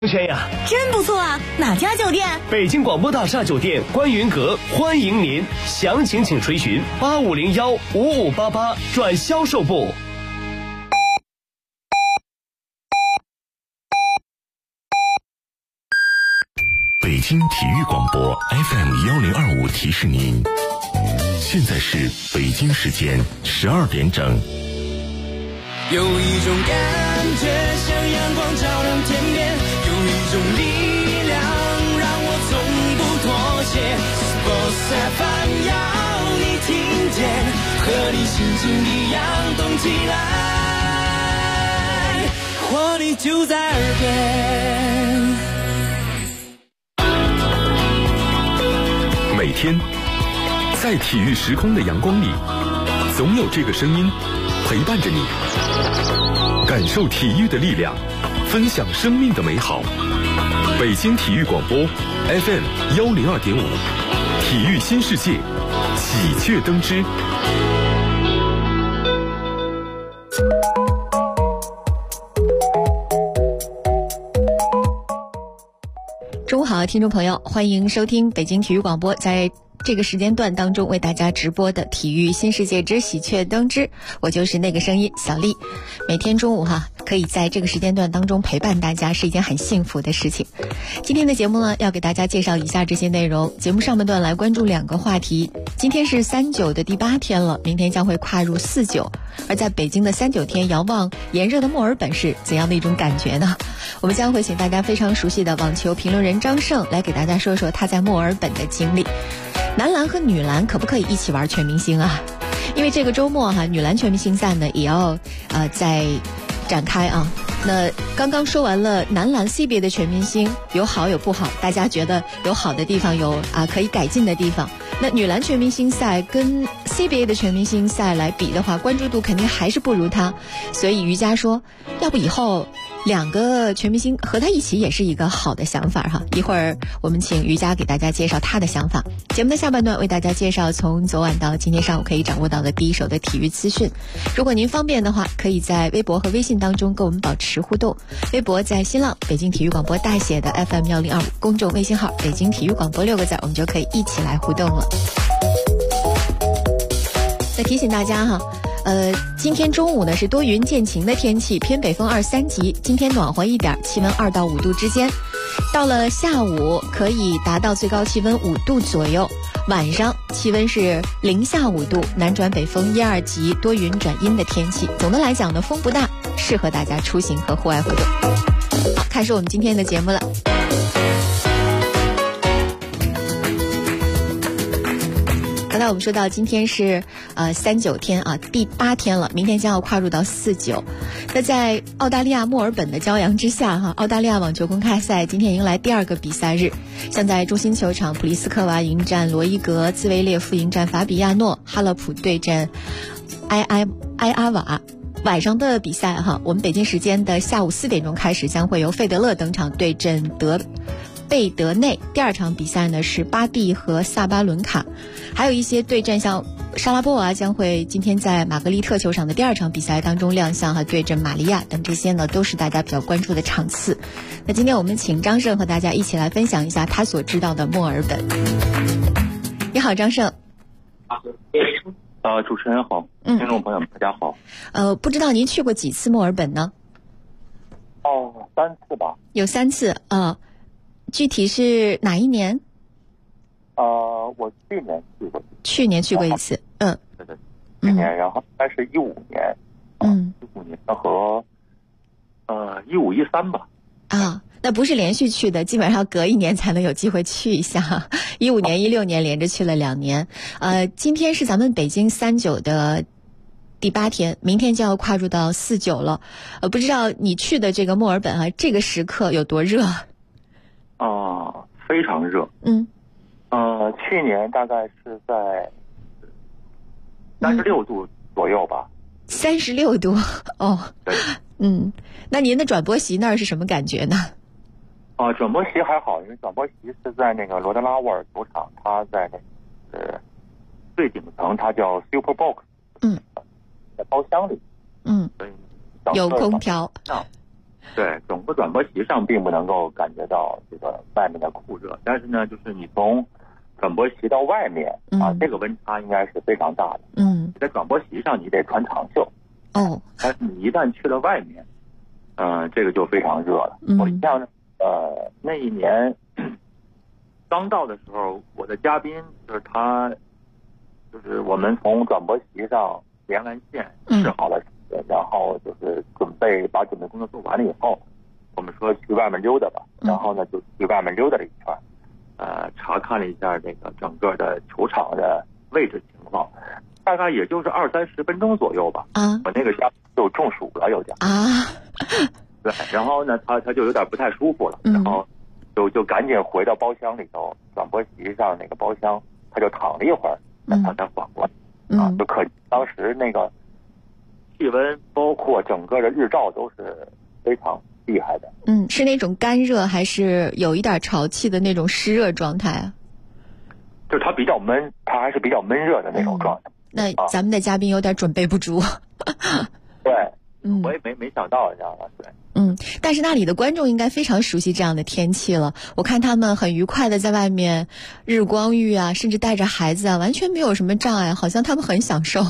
轩呀， 真不错啊！哪家酒店？ 北京广播大厦酒店观云阁，欢迎您，详情请垂询85015588转销售部。 北京体育广播 FM1025提示您，现在是北京时间12点整。 有一种感觉像阳光照亮天边，有一种力量让我从不妥协。Sports FM 要你听见，和你心情一样动起来，活力就在耳边。 每天在体育时空的阳光里，总有这个声音陪伴着你，感受体育的力量，分享生命的美好。北京体育广播 FM102.5，体育新世界，喜鹊登枝。 中午好，听众朋友，欢迎收听北京体育广播在这个时间段当中为大家直播的体育新世界之喜鹊登枝，我就是那个声音小丽。每天中午可以在这个时间段当中陪伴大家是一件很幸福的事情。今天的节目呢，要给大家介绍以下这些内容。节目上半段来关注2个话题。今天是39的第8天了，明天将会跨入49。而在北京的39天遥望炎热的墨尔本是怎样的一种感觉呢？我们将会请大家非常熟悉的网球评论人张胜来给大家说说他在墨尔本的经历。男篮和女篮可不可以一起玩全明星啊？因为这个周末女篮全明星赛呢也要在展开啊。那刚刚说完了男篮 CBA 的全明星，有好有不好，大家觉得有好的地方，有可以改进的地方。那女篮全明星赛跟 CBA 的全明星赛来比的话，关注度肯定还是不如它。所以瑜伽说，要不以后2个全明星和他一起也是一个好的想法哈。一会儿我们请瑜伽给大家介绍他的想法。节目的下半段为大家介绍从昨晚到今天上午可以掌握到的第一手的体育资讯。如果您方便的话，可以在微博和微信当中跟我们保持互动。微博在新浪北京体育广播大写的 FM1025，公众微信号北京体育广播6个字，我们就可以一起来互动了。再提醒大家今天中午呢是多云见晴的天气，偏北风2、3级，今天暖和一点，气温2到5度之间。到了下午可以达到最高气温5度左右，晚上气温是零下5度，南转北风1、2级，多云转阴的天气。总的来讲呢，风不大，适合大家出行和户外活动。好，开始我们今天的节目了。刚才我们说到今天是39天第8天了，明天将要跨入到49。那在澳大利亚墨尔本的骄阳之下澳大利亚网球公开赛今天迎来第2个比赛日。像在中心球场，普利斯科娃迎战罗伊格，兹维列夫迎战法比亚诺，哈勒普对阵埃阿瓦。晚上的比赛我们北京时间的下午4点钟开始，将会由费德勒登场对阵贝德内。第2场比赛呢是巴蒂和萨巴伦卡，还有一些对阵，像莎拉波娃将会今天在玛格丽特球场的第2场比赛当中亮相对阵玛利亚等，这些呢都是大家比较关注的场次。那今天我们请张胜和大家一起来分享一下他所知道的墨尔本。你好，张胜。 主持人好，听众朋友们大家好。 不知道您去过几次墨尔本呢 ？3次吧。有 3次具体是哪一年？ 我去年去过。 去年去过一次。 对对，去年，然后应该是15年。15年和15、13吧。 那不是连续去的，基本上隔1年才能有机会去一下。15年、16年连着去了2年。今天是咱们北京39的第8天，明天就要跨入到49了。不知道你去的这个墨尔本这个时刻有多热？ 非常热。去年大概是在36度左右吧。 36度对。 那您的转播席那儿是什么感觉呢？ 转播席还好，因为转播席是在那个罗德拉沃尔球场，它在那个最顶层，它叫 Super Box。在包厢里。 有空调。 对，整个转播席上并不能够感觉到这个外面的酷热，但是呢，就是你从转播席到外面这个温差应该是非常大的。你在转播席上你得穿长袖，但是你一旦去了外面，这个就非常热了。我印象那一年刚到的时候，我的嘉宾就是他，就是我们从转播席上连完线试好了。然后就是把准备工作做完了以后，我们说去外面溜达吧，然后呢就去外面溜达了一圈，查看了一下这个整个的球场的位置情况，大概也就是20-30分钟左右吧。我那个家就中暑了，有点对，然后呢他就有点不太舒服了，然后就赶紧回到包厢里头，转播席上那个包厢，他就躺了一会儿，他才缓过来。就可当时那个气温包括整个的日照都是非常厉害的。 是那种干热还是有一点潮气的那种湿热状态啊？ 就是它比较闷，它还是比较闷热的那种状态。 那咱们的嘉宾有点准备不足。 对，我也没想到，你知道吗？对。 但是那里的观众应该非常熟悉这样的天气了。我看他们很愉快的在外面日光浴啊，甚至带着孩子啊，完全没有什么障碍，好像他们很享受。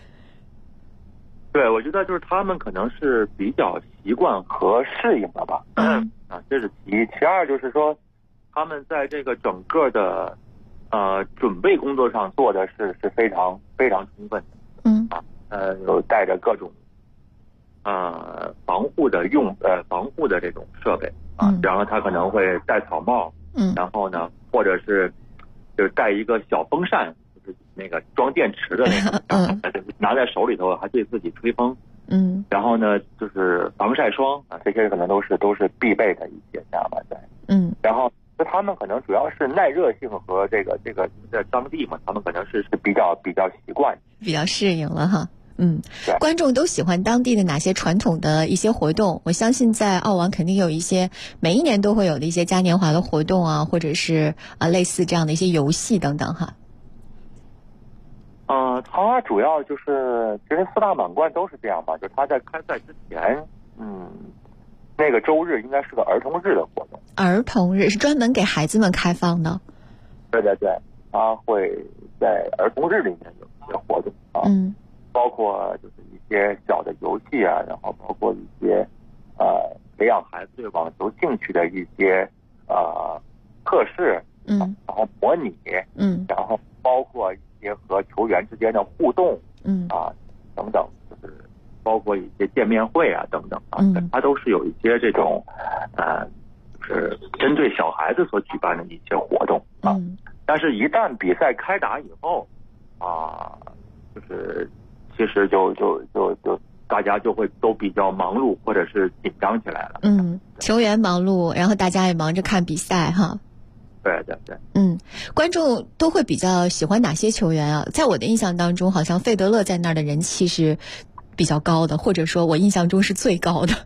对，我觉得就是他们可能是比较习惯和适应了吧。这是其一。其二就是说，他们在这个整个的准备工作上做的是非常非常充分的。有带着各种防护的这种设备然后他可能会戴草帽，然后呢，或者是就是带一个小风扇。就是那个装电池的那个，拿在手里头还对自己吹风，然后呢，就是防晒霜这些可能都是必备的一些家嘛，对，然后他们可能主要是耐热性和这个在当地嘛，他们可能是比较习惯， 比较适应了哈。观众都喜欢当地的哪些传统的一些活动？我相信在澳网肯定有一些每一年都会有的一些嘉年华的活动啊，或者是类似这样的一些游戏等等哈。 它主要就是其实4大满贯都是这样吧，就是它在开赛之前，那个周日应该是个儿童日的活动。儿童日是专门给孩子们开放的。 对，它会在儿童日里面有一些活动包括就是一些小的游戏啊，然后包括一些培养孩子对网球兴趣的一些测试，然后模拟，然后包括一些和球员之间的互动，等等，就是包括一些见面会啊等等它都是有一些这种就是针对小孩子所举办的一些活动但是一旦比赛开打以后就是其实就大家就会都比较忙碌或者是紧张起来了。 球员忙碌，然后大家也忙着看比赛哈。 对。 观众都会比较喜欢哪些球员啊？在我的印象当中，好像费德勒在那儿的人气是比较高的，或者说我印象中是最高的。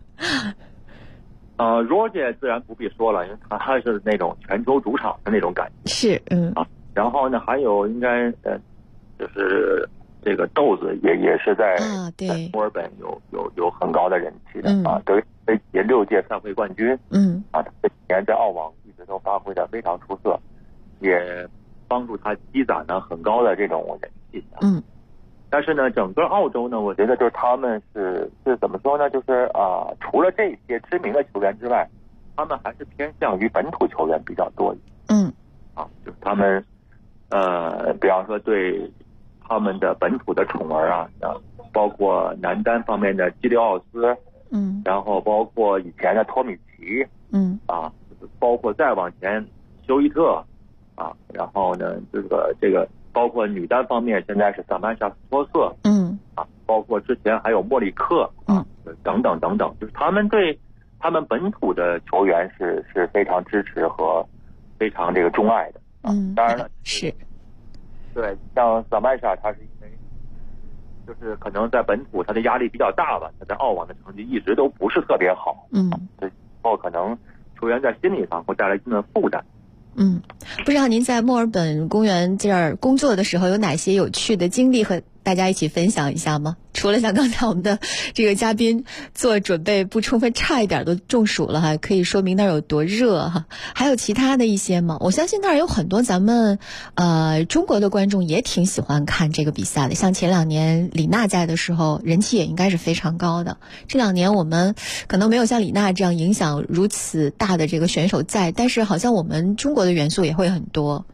Roger 自然不必说了，因为他是那种全球主场的那种感觉。 是， 然后呢，还有应该就是这个豆子也是在墨尔本有很高的人气的得6届赛会冠军。他这几年在澳网一直都发挥的非常出色，也帮助他积攒了很高的这种人气。但是呢，整个澳洲呢，我觉得就是他们是怎么说呢？就是除了这些知名的球员之外，他们还是偏向于本土球员比较多一些。就是他们比方说对他们的本土的宠儿包括男单方面的基利奥斯，然后包括以前的托米奇，包括再往前休伊特，然后呢这个包括女单方面现在是萨曼莎斯托瑟，包括之前还有莫里克等等，就是他们对他们本土的球员是非常支持和非常这个钟爱的。当然了， 是。 对，像萨曼莎，他是因为就是可能在本土他的压力比较大吧，他在澳网的成绩一直都不是特别好。所以后可能球员在心理上会带来一定的负担。 不知道您在墨尔本公园这儿工作的时候有哪些有趣的经历和大家一起分享一下吗？除了像刚才我们的这个嘉宾做准备不充分，差一点都中暑了哈，可以说明那儿有多热哈。还有其他的一些吗？我相信那儿有很多咱们中国的观众也挺喜欢看这个比赛的。像前2年李娜在的时候，人气也应该是非常高的。这2年我们可能没有像李娜这样影响如此大的这个选手在，但是好像我们中国的元素也会很多。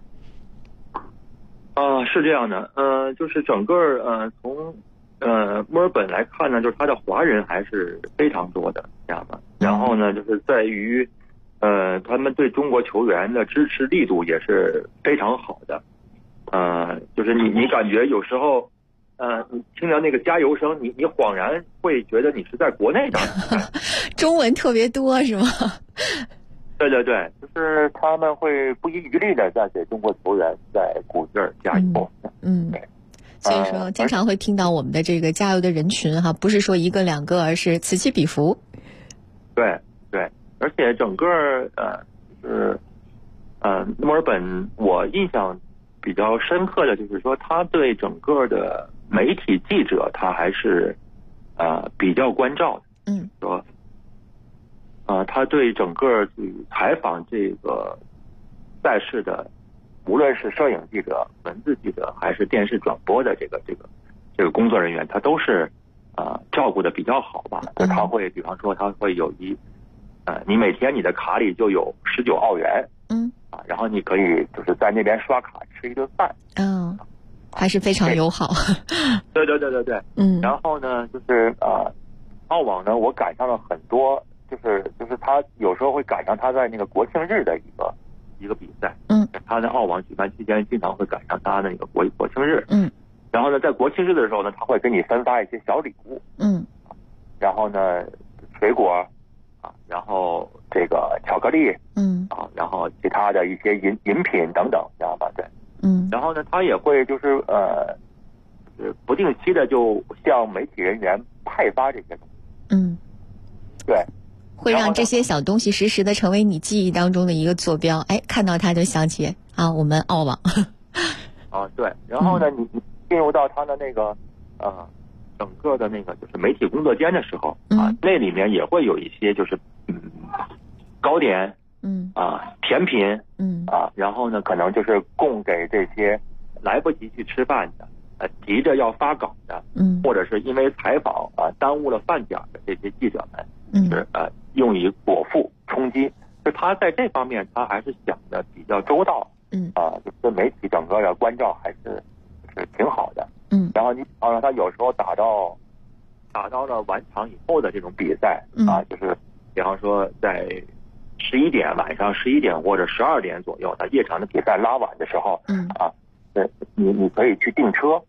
是这样的，就是整个从墨尔本来看呢，就是他的华人还是非常多的，这样的。然后呢，就是在于他们对中国球员的支持力度也是非常好的。就是你感觉有时候你听到那个加油声，你恍然会觉得你是在国内的。 中文特别多是吗？ 对对对，就是他们会不遗余力的在给中国球员在鼓劲儿加油。 所以说经常会听到我们的这个加油的人群哈，不是说1个2个，而是此起彼伏。 对对，而且整个就是墨尔本我印象比较深刻的就是说，他对整个的媒体记者他还是比较关照的。说他对整个去采访这个赛事的，无论是摄影记者、文字记者还是电视转播的这个工作人员，他都是照顾的比较好吧。他会比方说他会有你每天你的卡里就有19澳元，然后你可以就是在那边刷卡吃一顿饭， 还是非常友好。 对对对对对，然后呢，就是澳网呢，我赶上了很多。就是他有时候会赶上他在那个国庆日的一个比赛，他在澳网举办期间经常会赶上他的那个国庆日，然后呢，在国庆日的时候呢，他会给你分发一些小礼物，然后呢，水果然后这个巧克力，然后其他的一些饮品等等，知道吧？对，然后呢，他也会就是不定期的就向媒体人员派发这些东西，对。 会让这些小东西时时的成为你记忆当中的一个坐标，看到它就想起我们澳网。 对，然后呢，你进入到他的那个整个的那个就是媒体工作间的时候那里面也会有一些就是糕点，甜品，然后呢可能就是供给这些来不及去吃饭的，急着要发稿的，或者是因为采访耽误了饭点的这些记者们，是用以果腹充饥，就他在这方面他还是想的比较周到，就对媒体整个的关照还是挺好的，然后他有时候打到了晚场以后的这种比赛，就是比方说在晚上11点或者12点左右，他夜场的比赛拉晚的时候，你可以去订车，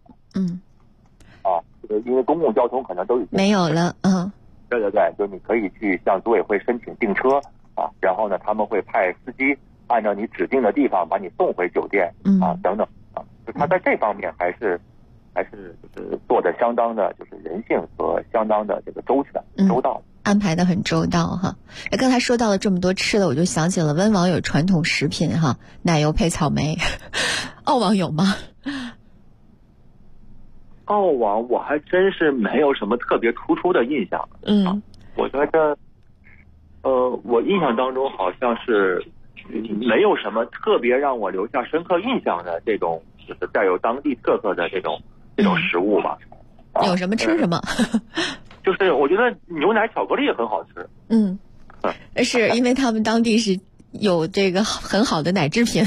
因为公共交通可能都已经没有了， 对对对，就你可以去向组委会申请订车然后呢，他们会派司机按照你指定的地方把你送回酒店等等就他在这方面还是就是做的相当的就是人性和相当的这个周到， 安排的很周到哈。刚才说到了这么多吃的，我就想起了温网有传统食品奶油配草莓，澳网有吗？ 澳网我还真是没有什么特别突出的印象，我觉得我印象当中好像是没有什么特别让我留下深刻印象的这种就是带有当地特色的这种食物吧。 有什么吃什么？ 就是我觉得牛奶巧克力很好吃， 是因为他们当地是有这个很好的奶制品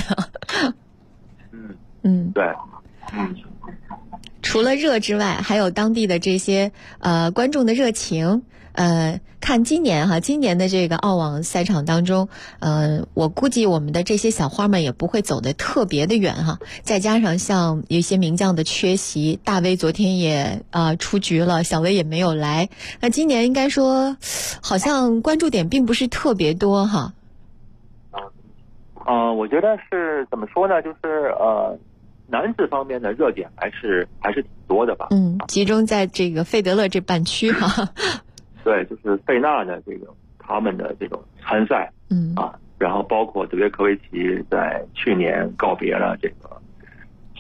对， 除了热之外，还有当地的这些观众的热情。看今年的这个澳网赛场当中，我估计我们的这些小花们也不会走得特别的远再加上像有一些名将的缺席，大威昨天也出局了，小威也没有来，那今年应该说好像关注点并不是特别多我觉得是怎么说呢，就是男子方面的热点还是挺多的吧。 集中在这个费德勒这半区对，就是费纳的这个他们的这种参赛，然后包括德约科维奇在去年告别了这个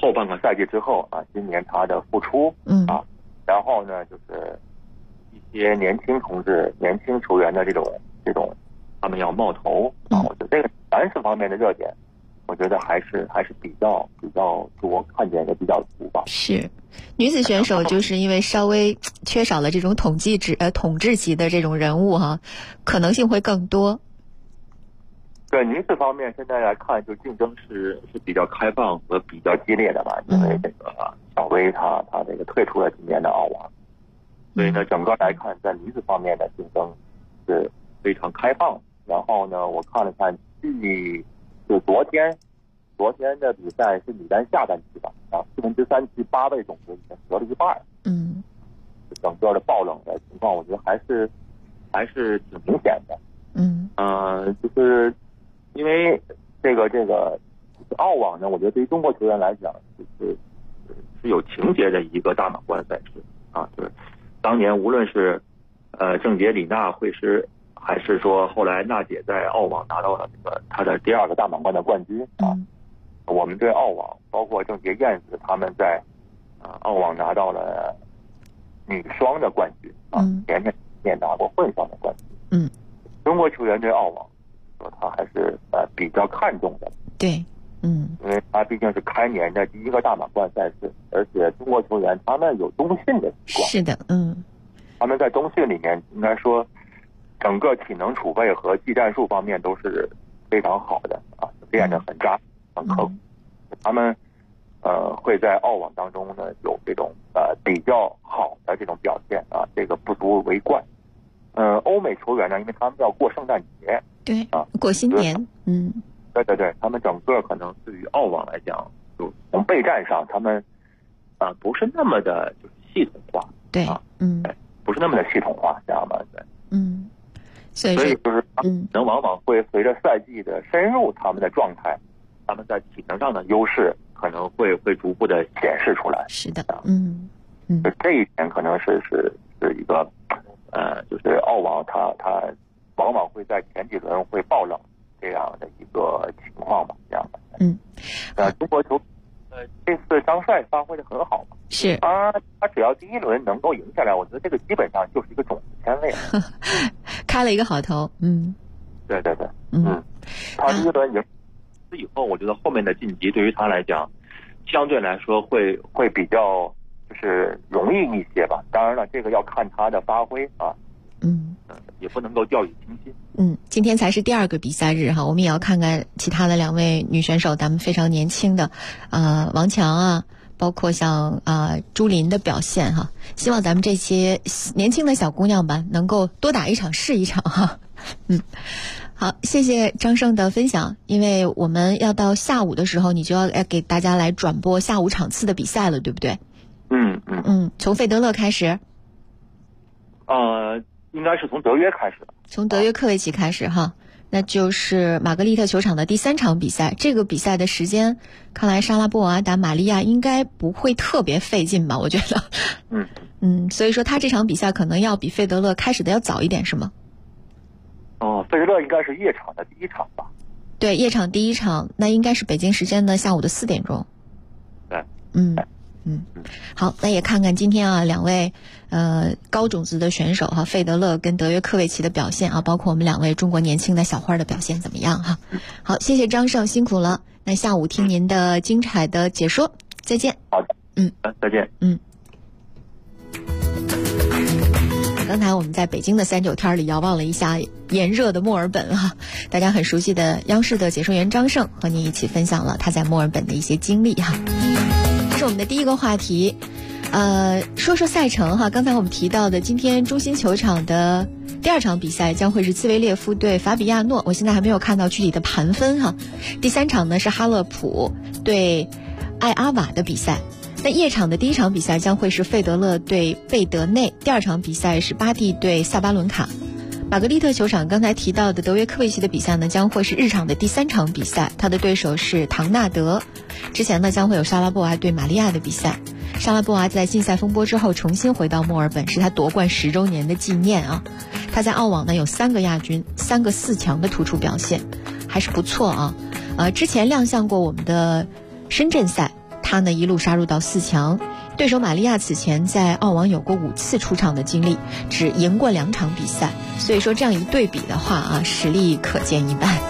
后半个赛季之后啊，今年他的复出啊，然后呢就是一些年轻同志、年轻球员的这种他们要冒头啊，我觉得这个男士方面的热点，我觉得还是比较多，看见的比较足吧。 是，女子选手就是因为稍微缺少了这种统治级的这种人物哈，可能性会更多。 对女子方面，现在来看，就竞争是比较开放和比较激烈的吧，因为这个小威她这个退出了今年的澳网，所以呢，整个来看，在女子方面的竞争是非常开放。然后呢，我看了看就昨天的比赛是女单下半区吧，啊，3/4区8位种子已经得了一半。整个的爆冷的情况，我觉得还是挺明显的。就是因为这个澳网呢，我觉得对于中国球员来讲，是有情节的一个大满贯赛事啊。就是当年无论是郑洁、李娜会师，还是说后来娜姐在澳网拿到了这个她的第2个大满贯的冠军啊，我们对澳网，包括郑洁、燕子他们在澳网拿到了女双的冠军啊，前面也拿过混双的冠军。中国球员对澳网说他还是比较看重的。 对， 因为他毕竟是开年的第1个大满贯赛事，而且中国球员他们有冬训的习惯。 是的， 他们在冬训里面应该说整个体能储备和技战术方面都是非常好的啊，练得很扎很刻苦。他们会在澳网当中呢有这种比较好的这种表现啊，这个不足为怪。欧美球员呢，因为他们要过圣诞节， 对啊，过新年， 对，他们整个可能对于澳网来讲，就从备战上，他们不是那么的就是系统化， 对， 不是那么的系统化，知道吗？对， 所以就是能往往会随着赛季的深入，他们的状态，他们在体能上的优势可能会逐步的显示出来。 是的， 这一点可能是一个。就是澳网它往往会在前几轮会爆冷这样的一个情况吧，这样的。中国球这次张帅发挥的很好嘛， 是他只要第1轮能够赢下来，我觉得这个基本上就是一个种子签位了， 开了一个好头。 对，他第1轮赢以后，我觉得后面的晋级对于他来讲，相对来说会比较。就是容易一些吧，当然了，这个要看他的发挥啊，也不能够掉以轻心。 今天才是第2个比赛日哈，我们也要看看其他的2位女选手，咱们非常年轻的王强啊，包括像朱琳的表现哈，希望咱们这些年轻的小姑娘吧，能够多打一场是一场哈。好，谢谢张胜的分享，因为我们要到下午的时候，你就要给大家来转播下午场次的比赛了，对不对？从费德勒开始， 应该是从德约开始的， 从德约科维奇开始哈，那就是玛格丽特球场的第3场比赛。这个比赛的时间，看来莎拉波娃打玛利亚应该不会特别费劲吧？我觉得，所以说他这场比赛可能要比费德勒开始的要早一点，是吗？ 费德勒应该是夜场的第1场吧？ 对，夜场第1场，那应该是北京时间的下午的4点钟。 对， 好，那也看看今天2位高种子的选手哈，费德勒跟德约科维奇的表现啊，包括我们2位中国年轻的小花的表现怎么样哈？好，谢谢张胜，辛苦了。那下午听您的精彩的解说，再见。 好的，再见。 刚才我们在北京的39天里遥望了一下炎热的墨尔本哈，大家很熟悉的央视的解说员张胜和你一起分享了他在墨尔本的一些经历哈。这是我们的第1个话题，说说赛程哈。刚才我们提到的今天中心球场的第2场比赛将会是兹维列夫对法比亚诺，我现在还没有看到具体的盘分哈。第3场呢是哈勒普对艾阿瓦的比赛。那夜场的第1场比赛将会是费德勒对贝德内，第2场比赛是巴蒂对萨巴伦卡。玛格丽特球场刚才提到的德约科维奇的比赛呢，将会是日场的第3场比赛，他的对手是唐纳德。之前呢将会有莎拉波娃对玛利亚的比赛。莎拉波娃在禁赛风波之后重新回到墨尔本，是他夺冠10周年的纪念啊。他在澳网呢有3个亚军，3个4强的突出表现，还是不错啊。之前亮相过我们的深圳赛。 她呢一路杀入到4强。对手玛利亚此前在澳网有过5次出场的经历，只赢过2场比赛，所以说这样一对比的话啊，实力可见一斑。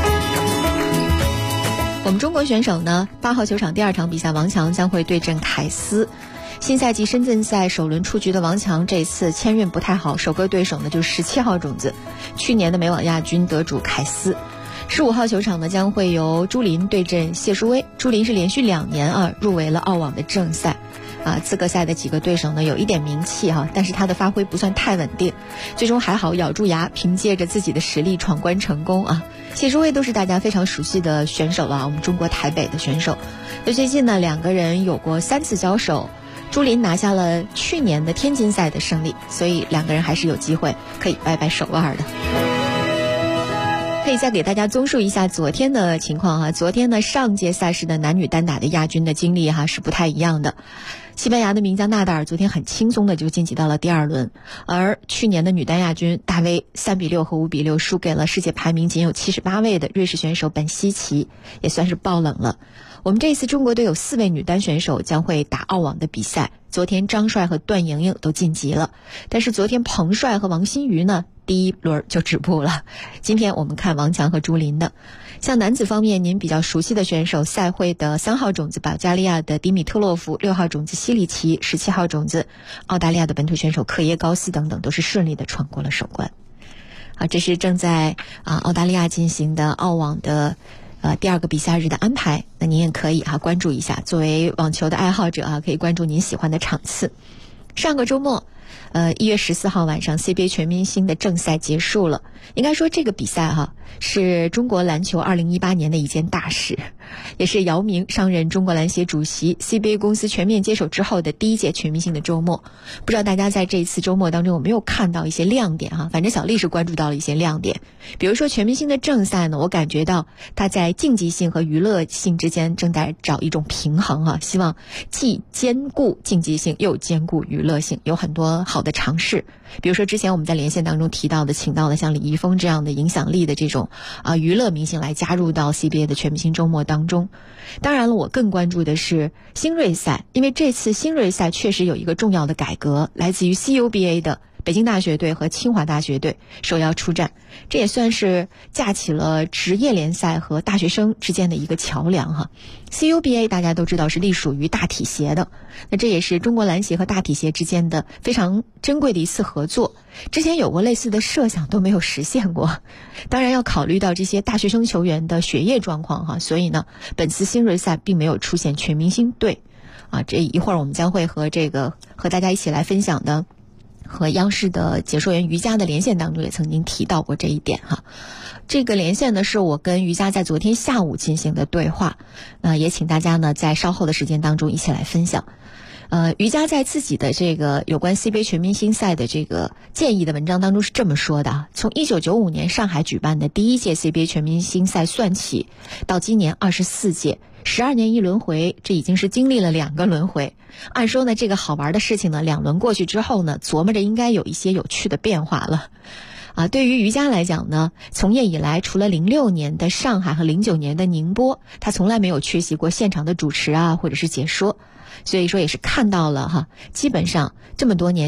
我们中国选手呢，8号球场第2场比赛，王强将会对阵凯斯。新赛季深圳赛首轮出局的王强，这次签运不太好，首个对手呢就是17号种子，去年的美网亚军得主凯斯。15号球场呢将会由朱琳对阵谢淑薇。朱琳是连续2年入围了澳网的正赛，资格赛的几个对手呢有一点名气但是他的发挥不算太稳定，最终还好咬住牙，凭借着自己的实力闯关成功谢淑薇都是大家非常熟悉的选手了，我们中国台北的选手。那最近呢2个人有过3次交手，朱琳拿下了去年的天津赛的胜利，所以2个人还是有机会可以掰掰手腕的。可以再给大家综述一下昨天的情况昨天呢上届赛事的男女单打的亚军的经历是不太一样的。西班牙的名将纳达尔昨天很轻松的就晋级到了第2轮，而去年的女单亚军大 V 3-6和5-6输给了世界排名仅有78位的瑞士选手本希奇，也算是爆冷了。我们这一次中国队有4位女单选手将会打澳网的比赛，昨天张帅和段莹莹都晋级了，但是昨天彭帅和王欣瑜呢第1轮就止步了。今天我们看王强和朱琳的。像男子方面，您比较熟悉的选手，赛会的3号种子保加利亚的迪米特洛夫，6号种子西里奇，17号种子澳大利亚的本土选手克耶高斯等等，都是顺利的闯过了首关。这是正在澳大利亚进行的澳网的第2个比赛日的安排，那您也可以关注一下，作为网球的爱好者可以关注您喜欢的场次。上个周末1月14号晚上 CBA 全明星的正赛结束了。应该说这个比赛是中国篮球2018年的一件大事，也是姚明上任中国篮协主席， CBA 公司全面接手之后的第1届全明星的周末。不知道大家在这一次周末当中有没有看到一些亮点反正小丽是关注到了一些亮点。比如说全明星的正赛呢，我感觉到它在竞技性和娱乐性之间正在找一种平衡希望既兼顾竞技性又兼顾娱乐性，有很多好的尝试。比如说之前我们在连线当中提到的，请到了像李易峰这样的影响力的这种娱乐明星来加入到 CBA 的全明星周末当中。当然了，我更关注的是新锐赛，因为这次新锐赛确实有一个重要的改革，来自于 CUBA 的北京大学队和清华大学队受邀出战，这也算是架起了职业联赛和大学生之间的一个桥梁CUBA 大家都知道是隶属于大体协的，那这也是中国篮协和大体协之间的非常珍贵的一次合作。之前有过类似的设想都没有实现过，当然要考虑到这些大学生球员的学业状况所以呢本次新锐赛并没有出现全明星队这一会儿我们将会和大家一起来分享的和央视的解说员于佳的连线当中也曾经提到过这一点这个连线呢是我跟于佳在昨天下午进行的对话，也请大家呢在稍后的时间当中一起来分享。于佳在自己的这个有关 CBA 全明星赛的这个建议的文章当中是这么说的：从1995年上海举办的第1届 CBA 全明星赛算起，到今年24届，12年一轮回，这已经是经历了2个轮回。按说呢，这个好玩的事情呢，2轮过去之后呢，琢磨着应该有一些有趣的变化了。对于于佳来讲呢，从业以来，除了06年的上海和09年的宁波，他从来没有缺席过现场的主持或者是解说。所以说也是看到了基本上这么多年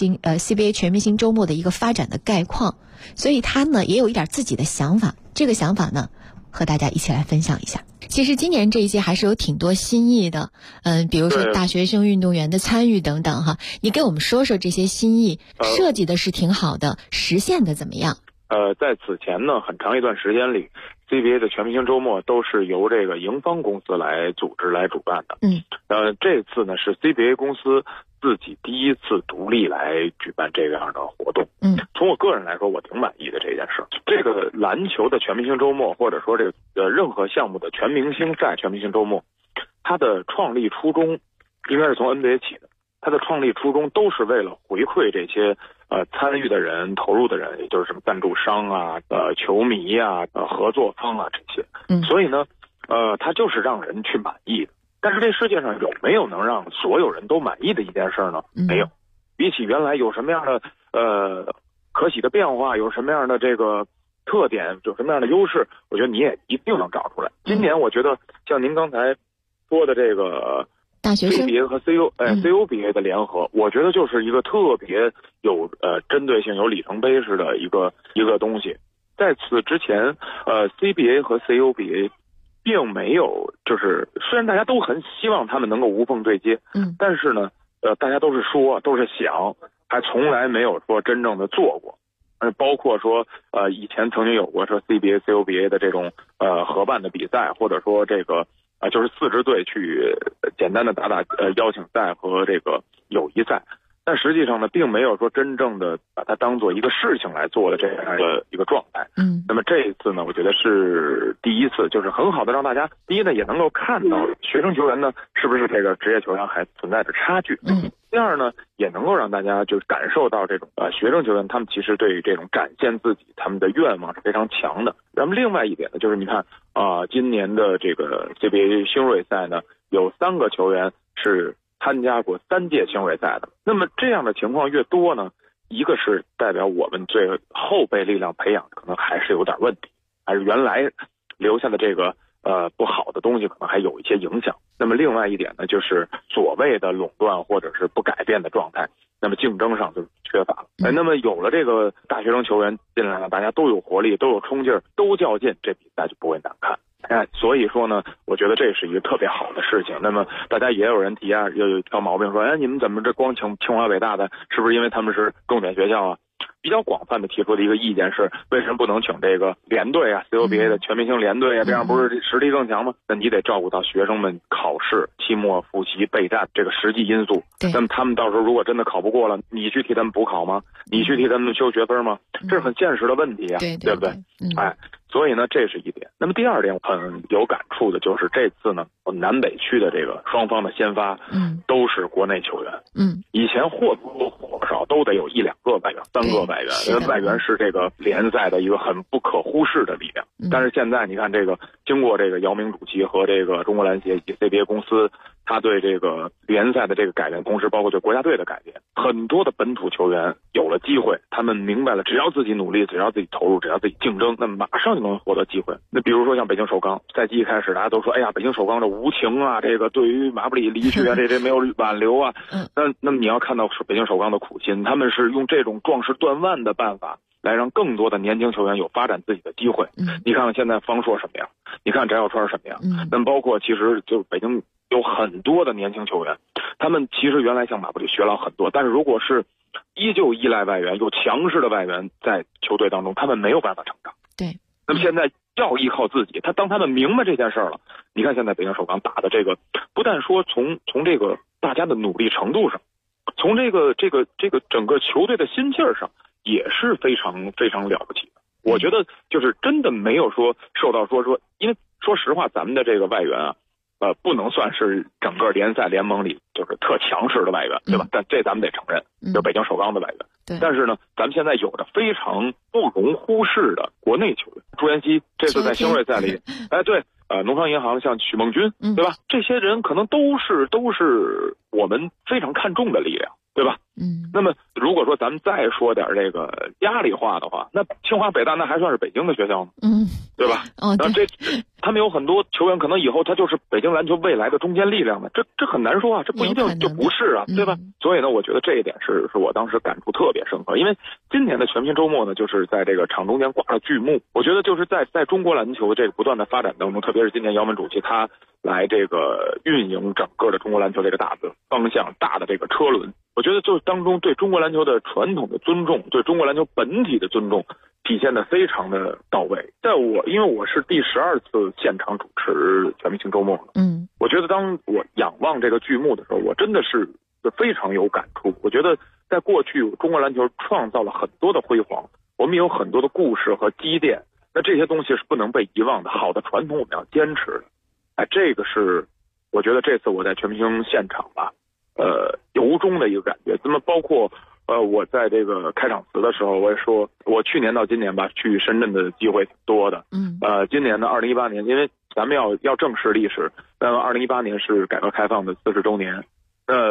CBA 全明星周末的一个发展的概况，所以他呢也有一点自己的想法，这个想法呢和大家一起来分享一下。其实今年这一届还是有挺多新意的，比如说大学生运动员的参与等等你给我们说说这些新意，设计的是挺好的，实现的怎么样？ 在此前呢，很长一段时间里 CBA 的全明星周末都是由这个盈方公司来组织来主办的。这次呢是 CBA 公司自己第1次独立来举办这样的活动。从我个人来说，我挺满意的这件事。这个篮球的全明星周末，或者说这个任何项目的全明星赛、全明星周末，它的创立初衷应该是从 NBA 起的。它的创立初衷都是为了回馈这些参与的人、投入的人，也就是什么赞助商球迷合作方这些。所以呢它就是让人去满意的。但是这世界上有没有能让所有人都满意的一件事呢？没有。比起原来有什么样的可喜的变化，有什么样的这个特点，有什么样的优势，我觉得你也一定能找出来。今年我觉得像您刚才说的这个大学生 CBA 和 CUBA 的联合，我觉得就是一个特别有针对性、有里程碑式的一个东西。在此之前CBA 和 CUBA 并没有，就是虽然大家都很希望他们能够无缝对接，但是呢大家都是说，都是想，还从来没有说真正的做过。包括说以前曾经有过说 CBA CUBA 的这种合办的比赛，或者说这个就是4支队去简单的打邀请赛和这个友谊赛，但实际上呢并没有说真正的把它当做一个事情来做的这样的一个状态。那么这一次呢，我觉得是第一次，就是很好的让大家第一呢也能够看到学生球员呢是不是这个职业球员还存在着差距。第二呢，也能够让大家就感受到这种学生球员他们其实对于这种展现自己他们的愿望是非常强的。那么另外一点呢，就是你看今年的这个 CBA 星瑞赛呢，有3个球员是参加过3届星瑞赛的。那么这样的情况越多呢，一个是代表我们这个后备力量培养可能还是有点问题，还是原来留下的这个不好的东西可能还有一些影响。那么另外一点呢，就是所谓的垄断或者是不改变的状态，那么竞争上就缺乏了。那么有了这个大学生球员进来了，大家都有活力，都有冲劲儿，都较劲，这比赛就不会难看。所以说呢，我觉得这是一个特别好的事情。那么大家也有人提有挑毛病说，你们怎么这光清华北大的，是不是因为他们是重点学校啊？比较广泛的提出的一个意见是，为什么不能请这个联队啊 CUBA 的全明星联队啊，这样不是实力更强吗？那你得照顾到学生们考试、期末复习、备战这个实际因素。那么他们到时候如果真的考不过了，你去替他们补考吗？你去替他们修学分吗？这是很现实的问题啊，对不对？所以呢，这是一点。那么第二点很有感触的就是这次呢，我们南北区的这个双方的先发都是国内球员。以前或多或少都得有1-2个外援、3个外援，因为外援是这个联赛的一个很不可忽视的力量。但是现在你看，这个经过这个姚明主席和这个中国篮协以及 CBA 公司，他对这个联赛的这个改变，同时包括对国家队的改变，很多的本土球员有了机会，他们明白了，只要自己努力，只要自己投入，只要自己竞争，那么马上就能获得机会。那比如说像北京首钢，赛季一开始大家都说，哎呀，北京首钢的无情啊，这个对于马布里离去啊，这没有挽留啊。那么你要看到北京首钢的苦心，他们是用这种壮士断腕的办法来让更多的年轻球员有发展自己的机会。你看看现在方硕什么样，你看翟小川什么样，那么包括其实就北京有很多的年轻球员，他们其实原来向马布里学了很多，但是如果是依旧依赖外援，有强势的外援在球队当中，他们没有办法成长。 对， 那么现在要依靠自己，当他们明白这件事了，你看现在北京首钢打的这个，不但说从这个大家的努力程度上，从这个整个球队的心气儿上，也是非常非常了不起的。我觉得就是真的没有说受到说，因为说实话，咱们的这个外援啊，不能算是整个联赛联盟里就是特强势的外援，对吧？但这咱们得承认，就是北京首钢的外援。但是呢，咱们现在有着非常不容忽视的国内球员，朱彦曦这次在星瑞赛里，对，农商银行像许梦军，对吧？这些人可能都是我们非常看重的力量，对吧？那么如果说咱们再说点这个压力话的话，那清华北大那还算是北京的学校吗？对吧？那他们有很多球员可能以后他就是北京篮球未来的中坚力量呢，这很难说啊，这不一定就不是啊，对吧？所以呢，我觉得这一点是我当时感触特别深刻，因为今年的全明星周末呢，就是在这个场中间挂了剧目，我觉得就是在中国篮球这个不断的发展当中，特别是今年姚明主席他来这个运营整个的中国篮球这个大的方向、大的这个车轮，我觉得就是当中对中国篮球的传统的尊重，对中国篮球本体的尊重体现的非常的到位。因为我是第12次现场主持全明星周末了，我觉得当我仰望这个剧目的时候，我真的是非常有感触。我觉得在过去中国篮球创造了很多的辉煌，我们有很多的故事和积淀，那这些东西是不能被遗忘的，好的传统我们要坚持的。这个是我觉得这次我在全明星现场吧，由衷的一个感觉。那么包括我在这个开场词的时候，我也说，我去年到今年吧，去深圳的机会挺多的。今年呢，2018年，因为咱们要正视历史，那么2018年是改革开放的40周年。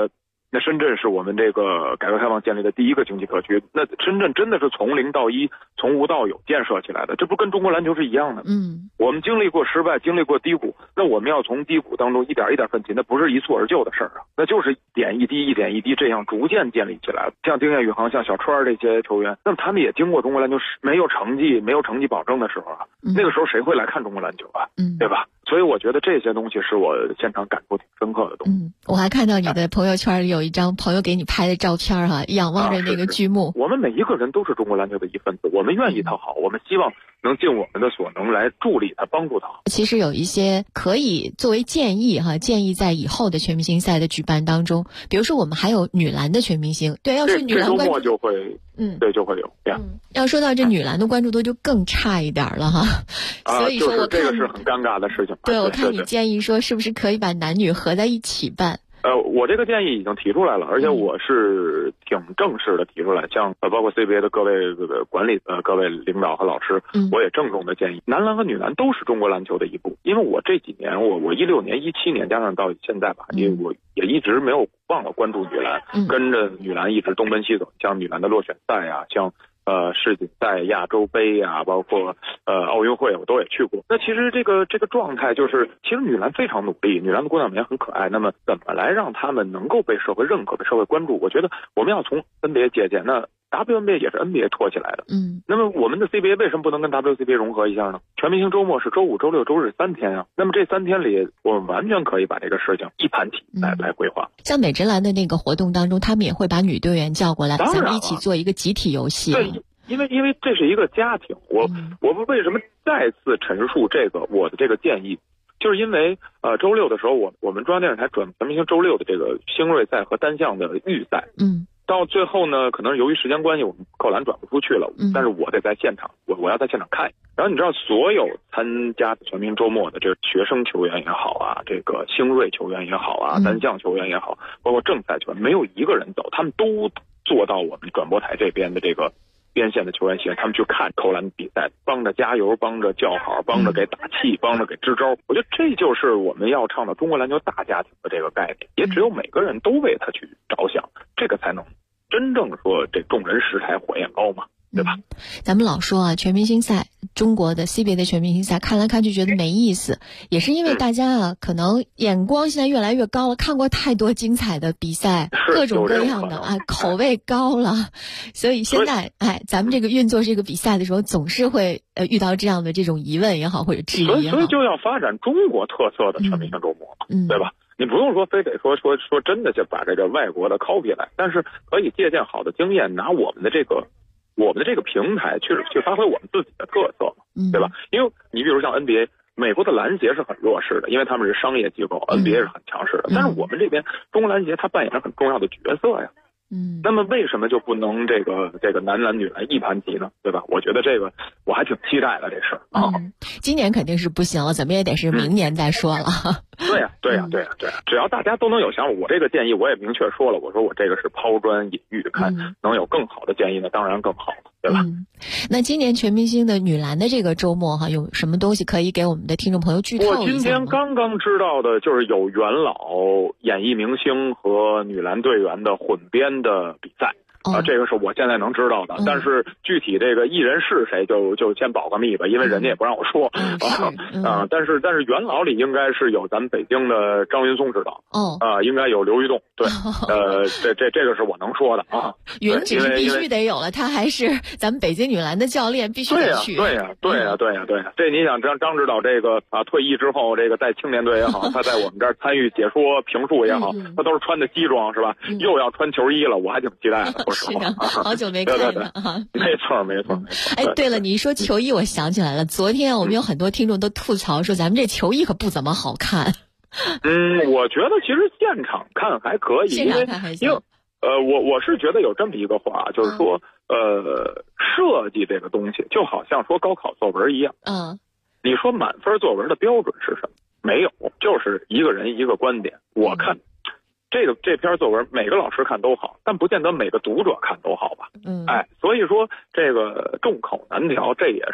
那深圳是我们这个改革开放建立的第一个经济特区，那深圳真的是从零到一，从无到有建设起来的，这不跟中国篮球是一样的？我们经历过失败，经历过低谷，那我们要从低谷当中一点一点奋起，那不是一蹴而就的事儿啊，那就是一点一滴这样逐渐建立起来。像丁彦雨航、像小川这些球员，那么他们也经过中国篮球没有成绩保证的时候啊，那个时候谁会来看中国篮球啊？对吧？所以我觉得这些东西是我现场感触挺深刻的东西。 我还看到你的朋友圈里有一张朋友给你拍的照片哈，仰望着那个剧目。 我们每一个人都是中国篮球的一份子，我们愿意他好，我们希望能尽我们的所能来助力他，帮助他好。 其实有一些可以作为建议在以后的全明星赛的举办当中，比如说我们还有女篮的全明星，对，要是女篮这周末就会，对，就会有。 要说到这女篮的关注度就更差一点了哈。所以说我看这个是很尴尬的事情。 对，我看你建议说是不是可以把男女合在一起办？ 我这个建议已经提出来了，而且我是挺正式的提出来，像包括 CBA 的各位管理各位领导和老师，我也郑重的建议，男篮和女篮都是中国篮球的一部。因为我这几年，我16年、17年加上到现在吧，因为我也一直没有忘了关注女篮，跟着女篮一直东奔西走，像女篮的落选赛啊，像世锦赛、亚洲杯啊，包括奥运会，我都也去过。那其实这个状态就是，其实女篮非常努力，女篮的姑娘们也很可爱。那么怎么来让她们能够被社会认可、被社会关注？我觉得我们要从 NBA 借鉴。那 WNBA 也是 NBA 托起来的。那么我们的 CBA 为什么不能跟 WCBA 融合一下呢？全明星周末是周五、周六、周日3天啊。那么这3天里，我们完全可以把这个事情一盘棋来规划。 像美职篮的那个活动当中，他们也会把女队员叫过来，咱们一起做一个集体游戏。 对，因为这是一个家庭。我们为什么再次陈述我的这个建议？就是因为周六的时候，我们中央电视台转全明星周六的这个星瑞赛和单项的预赛。到最后呢，可能由于时间关系，我们扣篮转不出去了。但是我得在现场，我要在现场看。然后你知道，所有参加全明星周末的这个学生球员也好啊，这个星瑞球员也好啊，单项球员也好，包括正赛球员，没有一个人走，他们都坐到我们转播台这边的这个边线的球员席，他们去看扣篮比赛，帮着加油，帮着叫好，帮着给打气，帮着给支招。我觉得这就是我们要倡导中国篮球大家庭的这个概念，也只有每个人都为他去着想，这个才能真正说这众人拾柴火焰高嘛，对吧？ 咱们老说啊，全明星赛，中国的 CBA 的全明星赛看来看去觉得没意思，也是因为大家啊，可能眼光现在越来越高了，看过太多精彩的比赛，各种各样的口味高了，所以现在咱们这个运作这个比赛的时候，总是会遇到这样的这种疑问也好，或者质疑也好， 所以就要发展中国特色的全明星周末，对吧？你不用说非得说真的就把这个外国的 copy 来，但是可以借鉴好的经验，拿我们的这个平台去发挥我们自己的特色，对吧？因为你比如像 NBA， 美国的篮协是很弱势的，因为他们是商业机构，NBA 是很强势的。但是我们这边中国篮协它扮演着很重要的角色呀。那么为什么就不能这个男篮女篮一盘棋呢？对吧？我觉得这个我还挺期待的这事啊。 今年肯定是不行了，怎么也得是明年再说了。 对呀，只要大家都能有想法，我这个建议我也明确说了，我说我这个是抛砖引玉，看能有更好的建议呢，当然更好了，对吧？ 那今年全明星的女篮的这个周末哈，有什么东西可以给我们的听众朋友剧透一下吗？ 我今天刚刚知道的就是有元老演艺明星和女篮队员的混编的比赛。这个是我现在能知道的，但是具体这个艺人是谁就先保个密吧，因为人家也不让我说但是元老里应该是有咱们北京的张云松指导应该有刘玉栋，对这个是我能说的啊。 云只是必须得有了，他还是咱们北京女篮的教练，必须得去。 对呀，这你想张指导这个退役之后，这个在青年队也好，他在我们这儿参与解说评述也好，他都是穿的西装是吧？又要穿球衣了，我还挺期待的。 是的，好久没看了啊！ 没错。 哎，对了，你一说球衣，我想起来了，昨天我们有很多听众都吐槽说，咱们这球衣可不怎么好看。 我觉得其实现场看还可以， 现场看还行。 因为我是觉得有这么一个话，就是说设计这个东西就好像说高考作文一样。你说满分作文的标准是什么？没有，就是一个人一个观点。我看。这篇作文每个老师看都好，但不见得每个读者看都好吧。所以说这个众口难调，这也是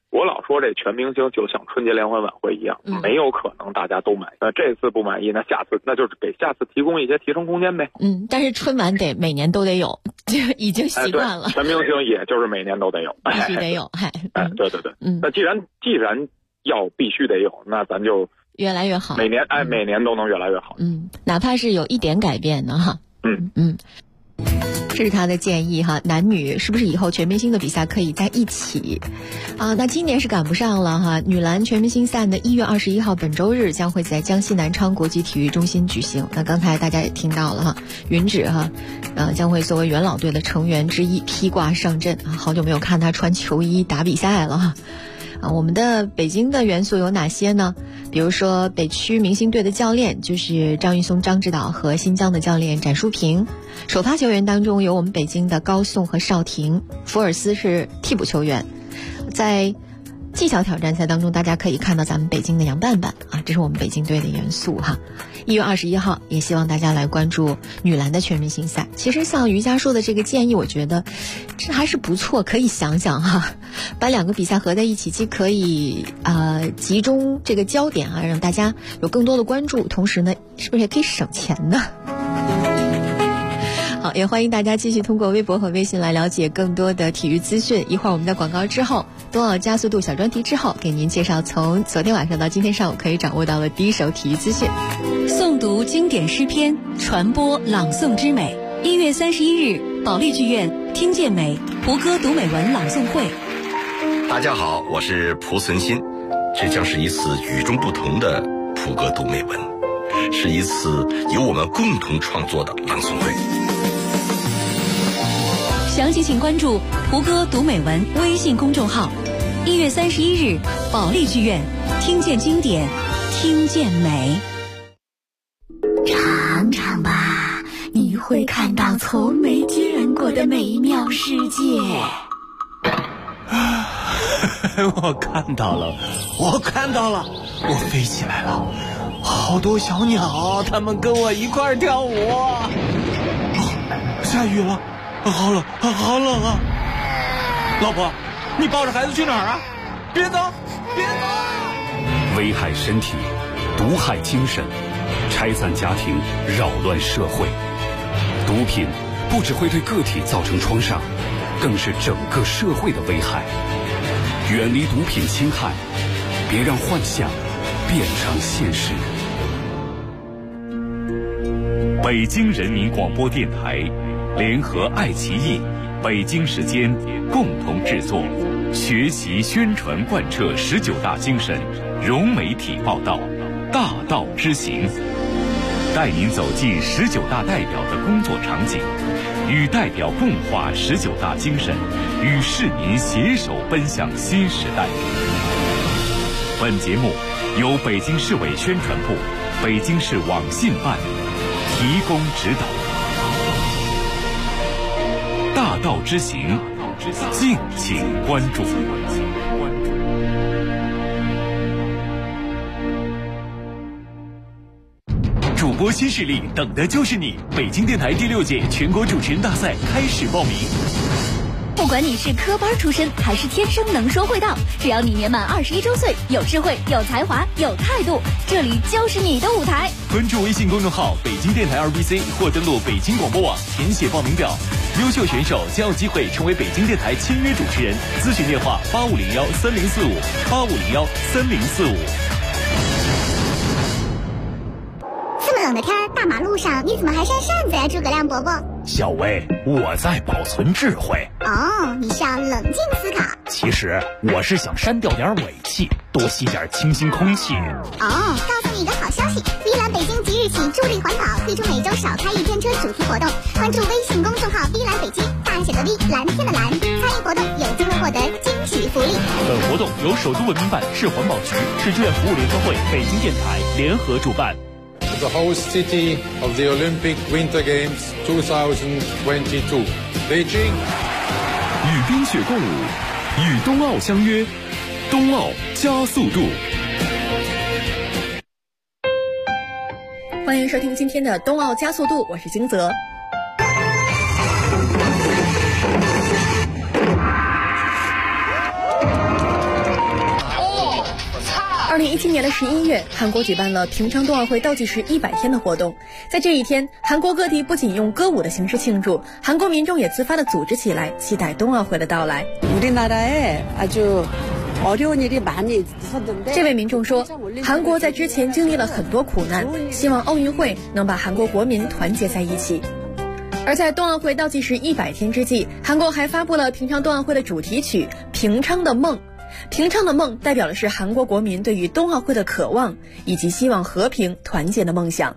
我老说这全明星就像春节联欢晚会一样，没有可能大家都满意。那这次不满意，那下次那就是给下次提供一些提升空间呗。 但是春晚得每年都得有，就已经习惯了。 全明星也就是每年都得有， 必须得有。 对对对。那既然要必须得有，那咱就越来越好。 每年都能越来越好。 哪怕是有一点改变呢，哈。这是他的建议哈，男女是不是以后全明星的比赛可以在一起啊？那今年是赶不上了哈。女篮全明星赛呢，1月21号本周日将会在江西南昌国际体育中心举行。那刚才大家也听到了哈，云芷哈，将会作为元老队的成员之一披挂上阵啊。好久没有看他穿球衣打比赛了哈。我们的北京的元素有哪些呢？比如说北区明星队的教练就是张玉松张指导和新疆的教练展淑萍，首发球员当中有我们北京的高颂和邵婷，福尔斯是替补球员。在技巧挑战赛当中，大家可以看到咱们北京的杨伴伴啊，这是我们北京队的元素哈。1月21号也希望大家来关注女篮的全明星赛。其实像瑜伽说的这个建议，我觉得这还是不错，可以想想哈，把两个比赛合在一起，既可以集中这个焦点啊，让大家有更多的关注，同时呢，是不是也可以省钱呢？好，也欢迎大家继续通过微博和微信来了解更多的体育资讯。一会儿我们在广告之后，冬奥加速度小专题之后，给您介绍从昨天晚上到今天上午可以掌握到的第一手体育资讯。 诵读经典诗篇，传播朗诵之美。1月31日，保利剧院听见美胡歌读美文朗诵会。 大家好，我是蒲存昕，这将是一次与众不同的胡歌读美文，是一次由我们共同创作的朗诵会。 详情请关注胡歌读美文微信公众号。1月31日，保利剧院听见经典，听见美。 尝尝吧，你会看到从没见过的美妙世界。 我看到了，我飞起来了，好多小鸟，它们跟我一块儿跳舞。下雨了，好冷啊！老婆，你抱着孩子去哪儿啊？别走！ 危害身体，毒害精神，拆散家庭，扰乱社会。毒品不只会对个体造成创伤，更是整个社会的危害。远离毒品侵害，别让幻想变成现实。北京人民广播电台联合爱奇艺、北京时间共同制作，学习宣传贯彻19大精神，融媒体报道，大道之行，带您走进19大代表的工作场景，与代表共话19大精神，与市民携手奔向新时代。本节目由北京市委宣传部、北京市网信办提供指导。大道之行，敬请关注。 主播新势力，等的就是你！北京电台第6届全国主持人大赛开始报名。 不管你是科班出身还是天生能说会道，只要你年满21周岁，有智慧、有才华、有态度，这里就是你的舞台。 关注微信公众号北京电台2BC 或登录北京广播网填写报名表，优秀选手将有机会成为北京电台签约主持人。咨询电话85013045，85013045。 这么冷的天，大马路上你怎么还扇扇子呀，诸葛亮伯伯？ 小薇，我在保存智慧。 哦，你是要冷静思考。 其实我是想删掉点尾气，多吸点清新空气。 哦，告诉你一个好消息，碧蓝北京即日起助力环保，推出每周少开一天车主题活动。关注微信公众号碧蓝北京，大写的 V， 蓝天的蓝，参与活动有机会获得惊喜福利。 本活动由首都文明办、市环保局、市志愿服务联合会、北京电台联合主办。 The host city of the Olympic Winter Games 2022, Beijing。 与冰雪共舞，与冬奥相约，冬奥加速度。 欢迎收听今天的冬奥加速度，我是金泽。 2017年的11月，韩国举办了平昌冬奥会倒计时100天的活动。在这一天，韩国各地不仅用歌舞的形式庆祝，韩国民众也自发地组织起来，期待冬奥会的到来。这位民众说，韩国在之前经历了很多苦难，希望奥运会能把韩国国民团结在一起。而在冬奥会倒计时100天之际，韩国还发布了平昌冬奥会的主题曲《平昌的梦》。平昌的梦代表的是韩国国民对于冬奥会的渴望，以及希望和平团结的梦想。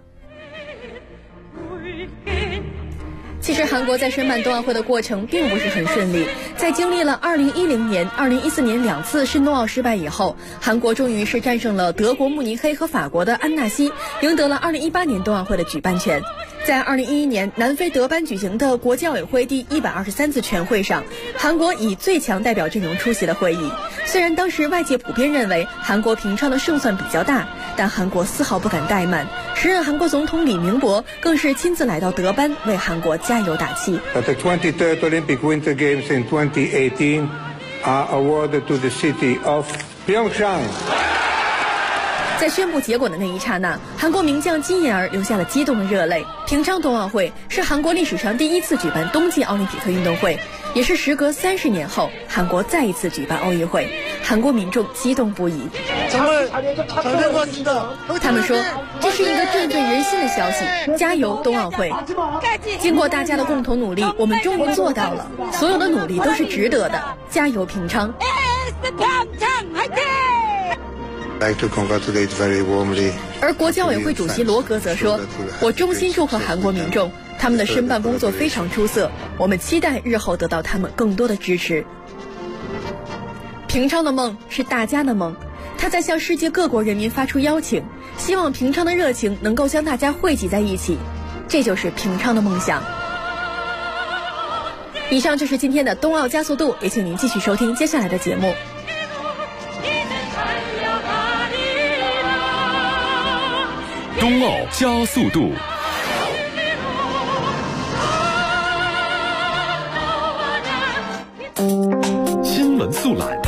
其实韩国在申办冬奥会的过程并不是很顺利，在经历了2010年、2014年2次申冬奥失败以后，韩国终于是战胜了德国慕尼黑和法国的安纳西，赢得了2018年冬奥会的举办权。在2011年南非德班举行的国际奥委会第123次全会上，韩国以最强代表阵容出席了会议。虽然当时外界普遍认为韩国平昌的胜算比较大，但韩国丝毫不敢怠慢。时任韩国总统李明博更是亲自来到德班为韩国加油打气。 The 23rd Olympic Winter Games in 2018 are awarded to the city of Pyeongchang。 在宣布结果的那一刹那，韩国名将金妍儿流下了激动的热泪。平昌冬奥会是韩国历史上第一次举办冬季奥林匹克运动会，也是时隔30年后韩国再一次举办奥运会，韩国民众激动不已。他们说，这是一个振奋人心的消息，加油冬奥会！经过大家的共同努力，我们终于做到了，所有的努力都是值得的，加油平昌！而国际奥委会主席罗格则说，我衷心祝贺韩国民众，他们的申办工作非常出色，我们期待日后得到他们更多的支持。平昌的梦是大家的梦，他在向世界各国人民发出邀请，希望平昌的热情能够将大家汇集在一起，这就是平昌的梦想。以上就是今天的冬奥加速度，也请您继续收听接下来的节目。 冬奥加速度。新闻速览。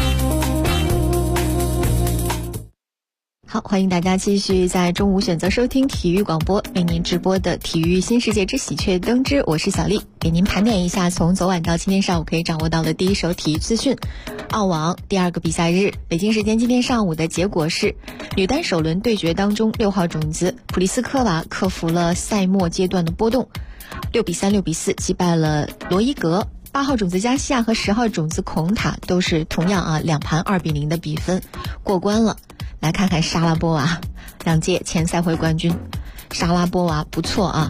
好，欢迎大家继续在中午选择收听体育广播为您直播的体育新世界之喜鹊登之，我是小丽，给您盘点一下从昨晚到今天上午可以掌握到的第一手体育资讯。澳网第2个比赛日，北京时间今天上午的结果是，女单首轮对决当中，6号种子普利斯科娃克服了赛末阶段的波动，6比3、6比4击败了罗伊格。8号种子加西亚和10号种子孔塔都是同样2盘2比0的比分过关了。来看看莎拉波娃，2届前赛会冠军，莎拉波娃不错啊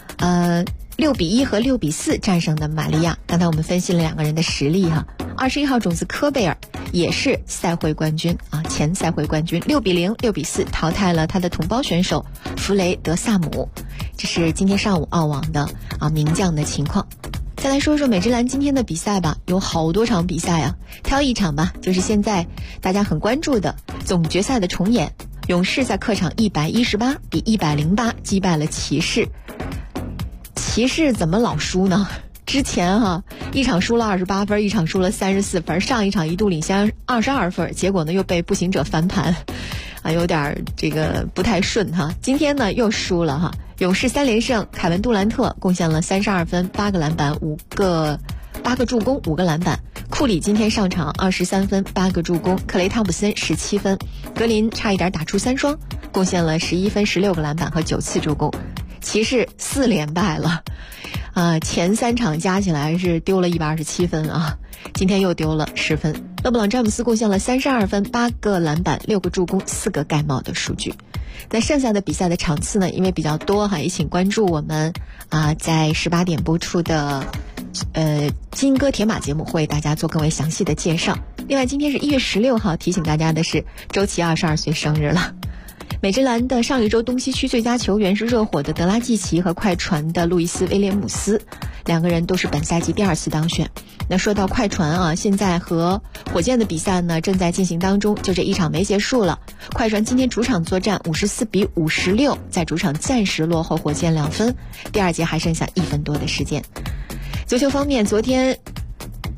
，6比1和6比4战胜的玛利亚。刚才我们分析了2个人的实力哈。21号种子科贝尔也是赛会冠军前赛会冠军，6比0、6比4淘汰了他的同胞选手弗雷德萨姆。这是今天上午澳网的名将的情况。再来说说美职篮今天的比赛吧，有好多场比赛啊，挑一场吧，就是现在大家很关注的总决赛的重演。勇士在客场118比108击败了骑士。骑士怎么老输呢？之前一场输了28分，一场输了34分，上一场一度领先22分，结果呢又被步行者翻盘，有点这个不太顺哈。今天呢又输了哈。勇士3连胜，凯文杜兰特贡献了32分、8个篮板、8个助攻、5个篮板。库里今天上场23分、8个助攻，克雷汤普森17分，格林差一点打出3双，贡献了11分、16个篮板和9次助攻。骑士4连败了，前3场加起来是丢了127分啊，今天又丢了10分。勒布朗詹姆斯贡献了32分、8个篮板、6个助攻、4个盖帽的数据。那剩下的比赛的场次呢，因为比较多也请关注我们在18点播出的金戈铁马节目，会为大家做更为详细的介绍。另外今天是1月16号，提醒大家的是周琦22岁生日了。美职篮的上一周东西区最佳球员是热火的德拉季奇和快船的路易斯威廉姆斯，2个人都是本赛季第2次当选。那说到快船现在和火箭的比赛呢正在进行当中，就这一场没结束了。快船今天主场作战54比56，在主场暂时落后火箭2分，第2节还剩下1分多的时间。足球方面，昨天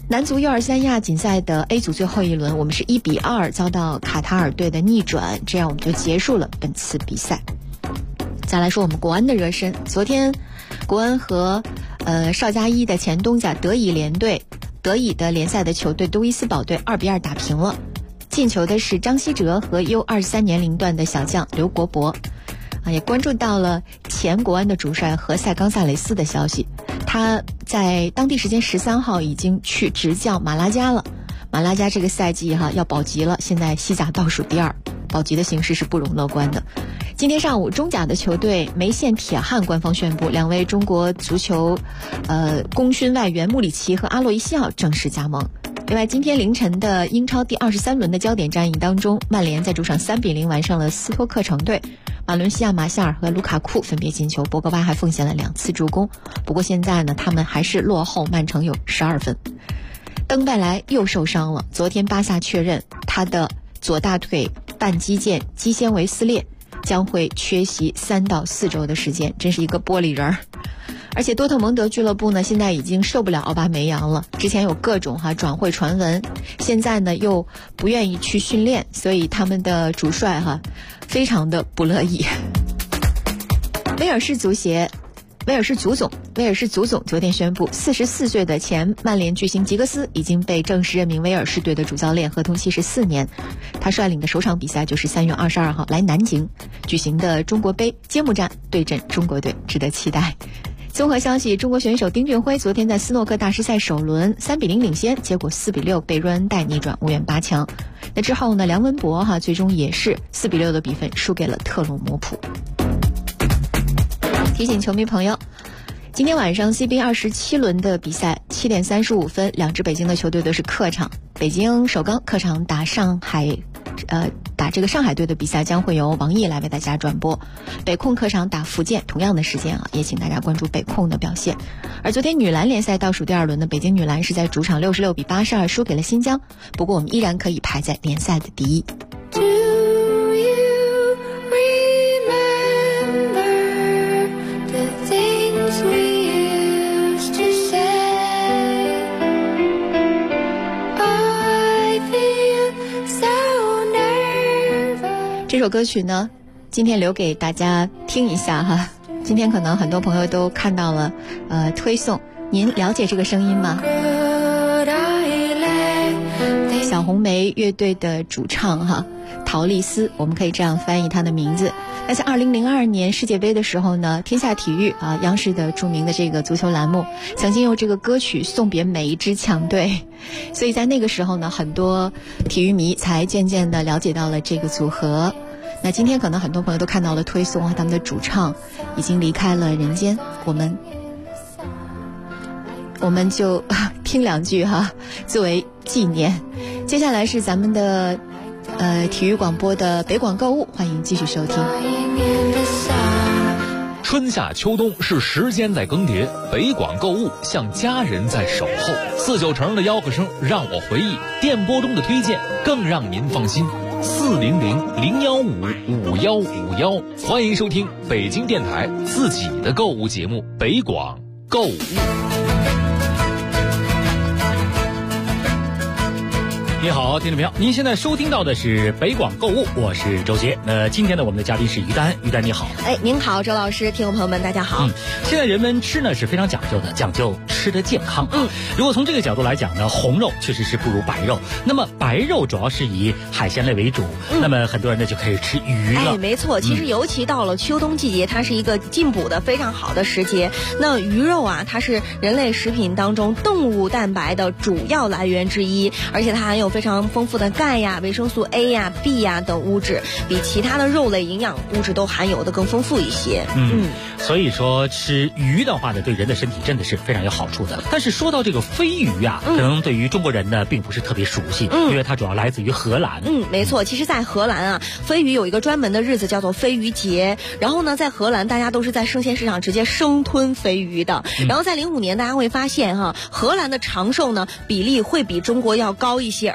男足U23亚锦赛的 A 组最后一轮，我们是1-2遭到卡塔尔队的逆转，这样我们就结束了本次比赛。再来说我们国安的热身，昨天国安和邵佳一的前东家德乙的联赛的球队杜伊斯堡队2-2打平了，进球的是张稀哲和 U23年龄段的小将刘国博。也关注到了前国安的主帅何塞冈萨雷斯的消息，他在当地时间13号已经去执教马拉加了。马拉加这个赛季要保级了，现在西甲倒数第2，保级的形势是不容乐观的。今天上午，中甲的球队梅县铁汉官方宣布，2位中国足球功勋外援穆里奇和阿洛伊西奥正式加盟。另外，今天凌晨的英超第23轮的焦点战役当中，曼联在主场3-0完胜了斯托克城队，马伦西亚、马夏尔和卢卡库分别进球，博格巴还奉献了2次助攻。不过现在呢，他们还是落后曼城有12分。登贝莱又受伤了，昨天巴萨确认他的左大腿半肌腱肌纤维撕裂，将会缺席3到4周的时间，真是一个玻璃人儿。而且多特蒙德俱乐部呢，现在已经受不了奥巴梅扬了，之前有各种转会传闻，现在呢又不愿意去训练，所以他们的主帅非常的不乐意。威尔士足总昨天宣布，44岁的前曼联巨星吉格斯已经被正式任命威尔士队的主教练，合同期是4年。他率领的首场比赛就是3月22号来南京举行的中国杯揭幕战，对阵中国队，值得期待。综合消息，中国选手丁俊晖昨天在斯诺克大师赛首轮3-0领先，结果4-6被若恩代逆转无缘8强。那之后呢，梁文博最终也是4-6的比分输给了特鲁姆普。提醒球迷朋友，今天晚上 CBA 27轮的比赛7点35分，2支北京的球队都是客场。北京首钢客场打上海队的比赛将会由王毅来为大家转播。北控客场打福建，同样的时间也请大家关注北控的表现。而昨天女篮联赛倒数第2轮的北京女篮是在主场66比82输给了新疆，不过我们依然可以排在联赛的第1。这首歌曲呢，今天留给大家听一下今天可能很多朋友都看到了推送，您了解这个声音吗？小红莓乐队的主唱陶丽丝，我们可以这样翻译她的名字。那在2002年世界杯的时候呢，天下体育央视的著名的这个足球栏目曾经用这个歌曲送别每一支强队，所以在那个时候呢，很多体育迷才渐渐的了解到了这个组合。那今天可能很多朋友都看到了推送他们的主唱已经离开了人间，我们就听2句作为纪念。接下来是咱们的体育广播的北广购物，欢迎继续收听。 春夏秋冬是时间在更迭，北广购物像家人在守候。49城的吆喝声让我回忆，电波中的推荐更让您放心。400-015-5151，欢迎收听北京电台自己的购物节目北广购物。 你好，听众朋友，您现在收听到的是北广购物，我是周杰。今天呢，我们的嘉宾是于丹，于丹你好。 您好，周老师，听众朋友们，大家好。 现在人们吃呢是非常讲究的，讲究吃的健康。如果从这个角度来讲呢，红肉确实是不如白肉。那么白肉主要是以海鲜类为主，那么很多人呢就可以吃鱼了。 没错，其实尤其到了秋冬季节，它是一个进补的非常好的时节。那鱼肉它是人类食品当中动物蛋白的主要来源之一，而且它含有非常丰富的钙呀、维生素 A 呀、B 呀等物质，比其他的肉类营养物质都含有的更丰富一些。 所以说吃鱼的话呢，对人的身体真的是非常有好处的。但是说到这个飞鱼可能对于中国人呢并不是特别熟悉，因为它主要来自于荷兰。 没错，其实在荷兰飞鱼有一个专门的日子叫做飞鱼节，然后呢在荷兰大家都是在生鲜市场直接生吞飞鱼的。然后在05年大家会发现荷兰的长寿呢比例会比中国要高一些，而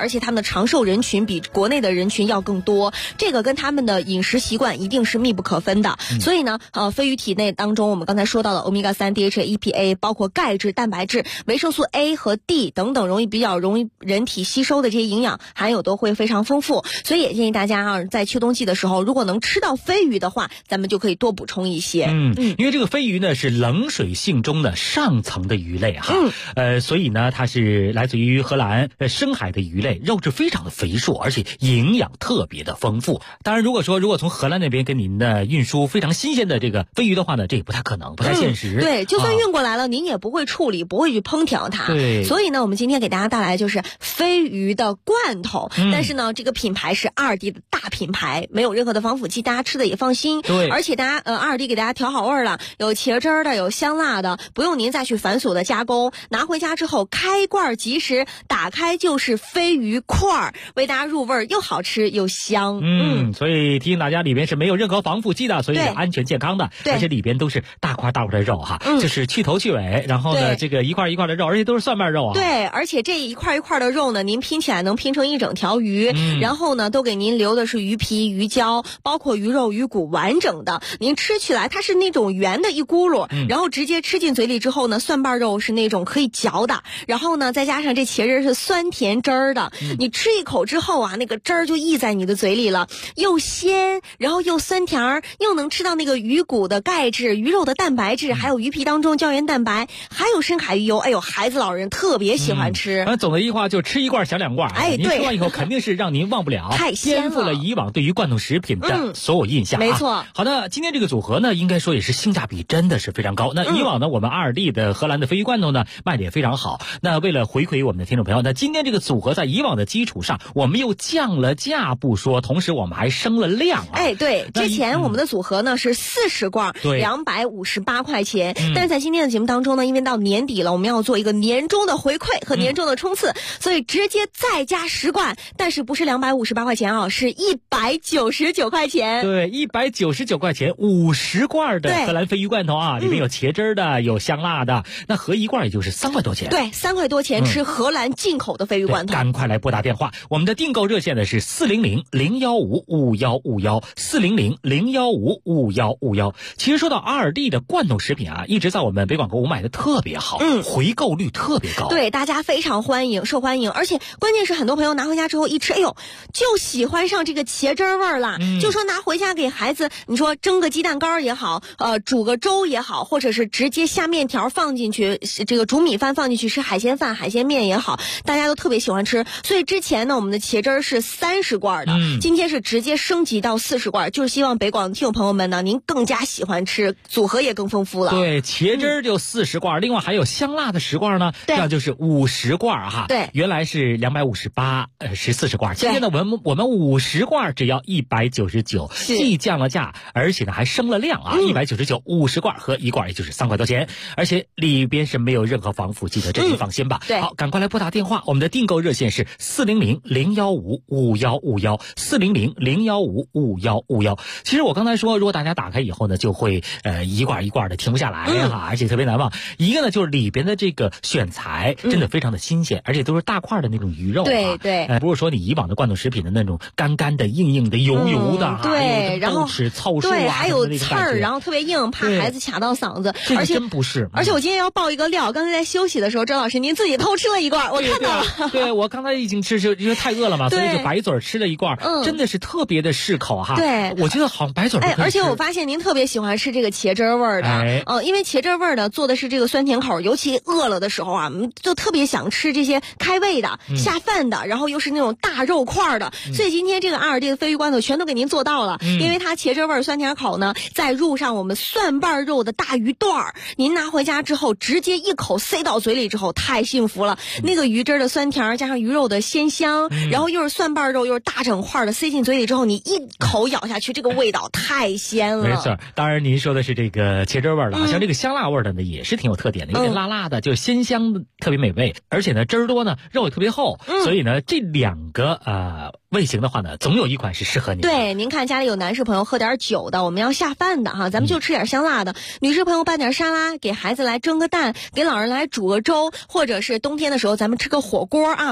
而且他们的长寿人群比国内的人群要更多，这个跟他们的饮食习惯一定是密不可分的。所以呢，飞鱼体内当中我们刚才说到的欧米伽3、DHA、EPA， 包括钙质、蛋白质、维生素 A 和 D 等等比较容易人体吸收的这些营养含有都会非常丰富。所以也建议大家啊，在秋冬季的时候，如果能吃到飞鱼的话，咱们就可以多补充一些。 因为这个飞鱼呢是冷水性中的上层的鱼类哈，所以呢它是来自于荷兰深海的鱼类，肉质非常的肥硕，而且营养特别的丰富。当然如果从荷兰那边跟您的运输非常新鲜的这个飞鱼的话呢，这也不太可能，不太现实。 对，就算运过来了，您也不会处理，不会去烹调它。 对， 所以呢，我们今天给大家带来就是飞鱼的罐头，但是呢，这个品牌是2D的大品牌，没有任何的防腐剂，大家吃的也放心。 对， 而且大家2D 给大家调好味了，有茄汁的，有香辣的，不用您再去繁琐的加工，拿回家之后开罐即食，打开就是飞鱼块，为大家入味又好吃又香。 所以提醒大家，里边是没有任何防腐剂的，所以是安全健康的，而且里边都是大块的肉哈，就是去头去尾，然后呢这个一块一块的肉，而且都是蒜瓣肉啊。 对，而且这一块一块的肉呢，您拼起来能拼成一整条鱼，然后呢都给您留的是鱼皮、鱼胶，包括鱼肉、鱼骨完整的，您吃起来它是那种圆的一咕噜，然后直接吃进嘴里之后呢，蒜瓣肉是那种可以嚼的，然后呢再加上这茄汁是酸甜汁儿的，你吃一口之后啊，那个汁儿就溢在你的嘴里了，又鲜，然后又酸甜，又能吃到那个鱼骨的钙质、鱼肉的蛋白质，还有鱼皮当中胶原蛋白，还有深海鱼油，哎呦，孩子老人特别喜欢吃。 总的一句话就吃一罐想2罐， 对， 您吃完以后肯定是让您忘不了， 太鲜了， 颠覆了以往对于罐头食品的所有印象。 没错。 好的，今天这个组合呢，应该说也是性价比真的是非常高。那以往呢，我们2D的荷兰的飞鱼罐头呢卖的也非常好。那为了回馈我们的听众朋友，那今天这个组合在以往的基础上，我们又降了价不说，同时我们还升了量啊。 对，之前我们的组合呢是40罐，258块钱，但是在今天的节目当中呢，因为到年底了，我们要做一个年终的回馈和年终的冲刺，所以直接再加10罐，但是不是258块钱啊，是199块钱。 对，199块钱50罐的荷兰飞鱼罐头啊，里面有茄汁的，有香辣的，那合一罐也就是3块多钱。 对，3块多钱吃荷兰进口的飞鱼罐头。 赶快来拨打电话，我们的订购热线呢是400-015-5151，400-015-5151。其实说到2D的罐头食品啊，一直在我们北广购物卖的特别好，回购率特别高。 对，大家非常受欢迎，而且关键是很多朋友拿回家之后一吃，哎呦，就喜欢上这个茄汁味儿了，就说拿回家给孩子，你说蒸个鸡蛋糕也好，煮个粥也好，或者是直接下面条放进去，这个煮米饭放进去吃海鲜饭、海鲜面也好，大家都特别喜欢吃。所以之前呢，我们的茄汁是30罐的，今天是直接升级到40罐，就是希望北广的听众朋友们呢，您更加喜欢吃，组合也更丰富了。 对，茄汁就40罐，另外还有香辣的10罐呢，这样就是50罐哈。 对， 原来是258，是40罐，今天呢我们50罐只要199，既降了价，而且呢还升了量啊，199，50罐和1罐也就是3块多钱，而且里边是没有任何防腐剂的，这您放心吧。 对， 好，赶快来拨打电话，我们的订购热线是400-015-5151，400-015-5151。其实我刚才说，如果大家打开以后呢，就会一罐一罐的停不下来哈，而且特别难忘。一个呢就是里边的这个选材真的非常的新鲜，而且都是大块的那种鱼肉啊。 对， 不是说你以往的罐头食品的那种干干的、硬硬的、油油的， 对，然后豆豉、糙树对，还有刺儿，然后特别硬，怕孩子卡到嗓子。 而且真不是。 而且我今天要爆一个料，刚才在休息的时候，周老师您自己偷吃了一罐，我看到了。 对，我刚才已经吃，因为太饿了嘛，所以就白嘴吃了一罐，真的是特别的适口哈。 对， 我觉得好像白嘴。 而且我发现您特别喜欢吃这个茄汁味儿的，因为茄汁味儿的做的是这个酸甜口，尤其饿了的时候啊，就特别想吃这些开胃的、下饭的，然后又是那种大肉块的，所以今天这个2D的飞鱼罐头全都给您做到了，因为它茄汁味儿、酸甜口呢，再入上我们蒜瓣肉的大鱼段儿，您拿回家之后直接一口塞到嘴里之后，太幸福了。那个鱼汁的酸甜加上鱼肉的鲜香，然后又是蒜瓣肉又是大整块的，塞进嘴里之后，你一口咬下去，这个味道太鲜了。 没错，当然您说的是这个茄汁味儿的，像这个香辣味的呢，也是挺有特点的，有点辣辣的，就鲜香的，特别美味，而且呢汁儿多呢，肉也特别厚，所以呢这2个味型的话呢，总有一款是适合你的。 对，您看家里有男士朋友喝点酒的，我们要下饭的哈，咱们就吃点香辣的；女士朋友拌点沙拉，给孩子来蒸个蛋，给老人来煮个粥，或者是冬天的时候咱们吃个火锅啊，咕嘟咕嘟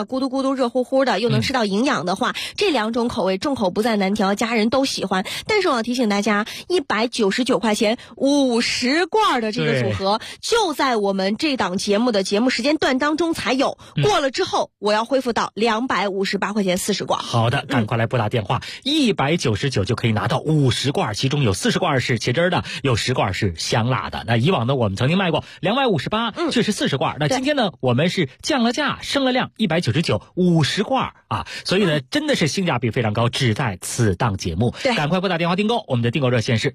嘟热乎乎的，又能吃到营养的话，这2种口味众口不在难调，家人都喜欢。但是我要提醒大家，199块钱50罐的这个组合，就在我们这档节目的节目时间段当中才有，过了之后我要恢复到258块钱40罐。 好的，赶快来拨打电话，199就可以拿到50罐，其中有40罐是茄汁的，有10罐是香辣的。那以往呢，我们曾经卖过258，却是40罐。那今天呢，我们是降了价，升了量，199 50罐啊，所以呢，真的是性价比非常高，只在此档节目。赶快拨打电话订购，我们的订购热线是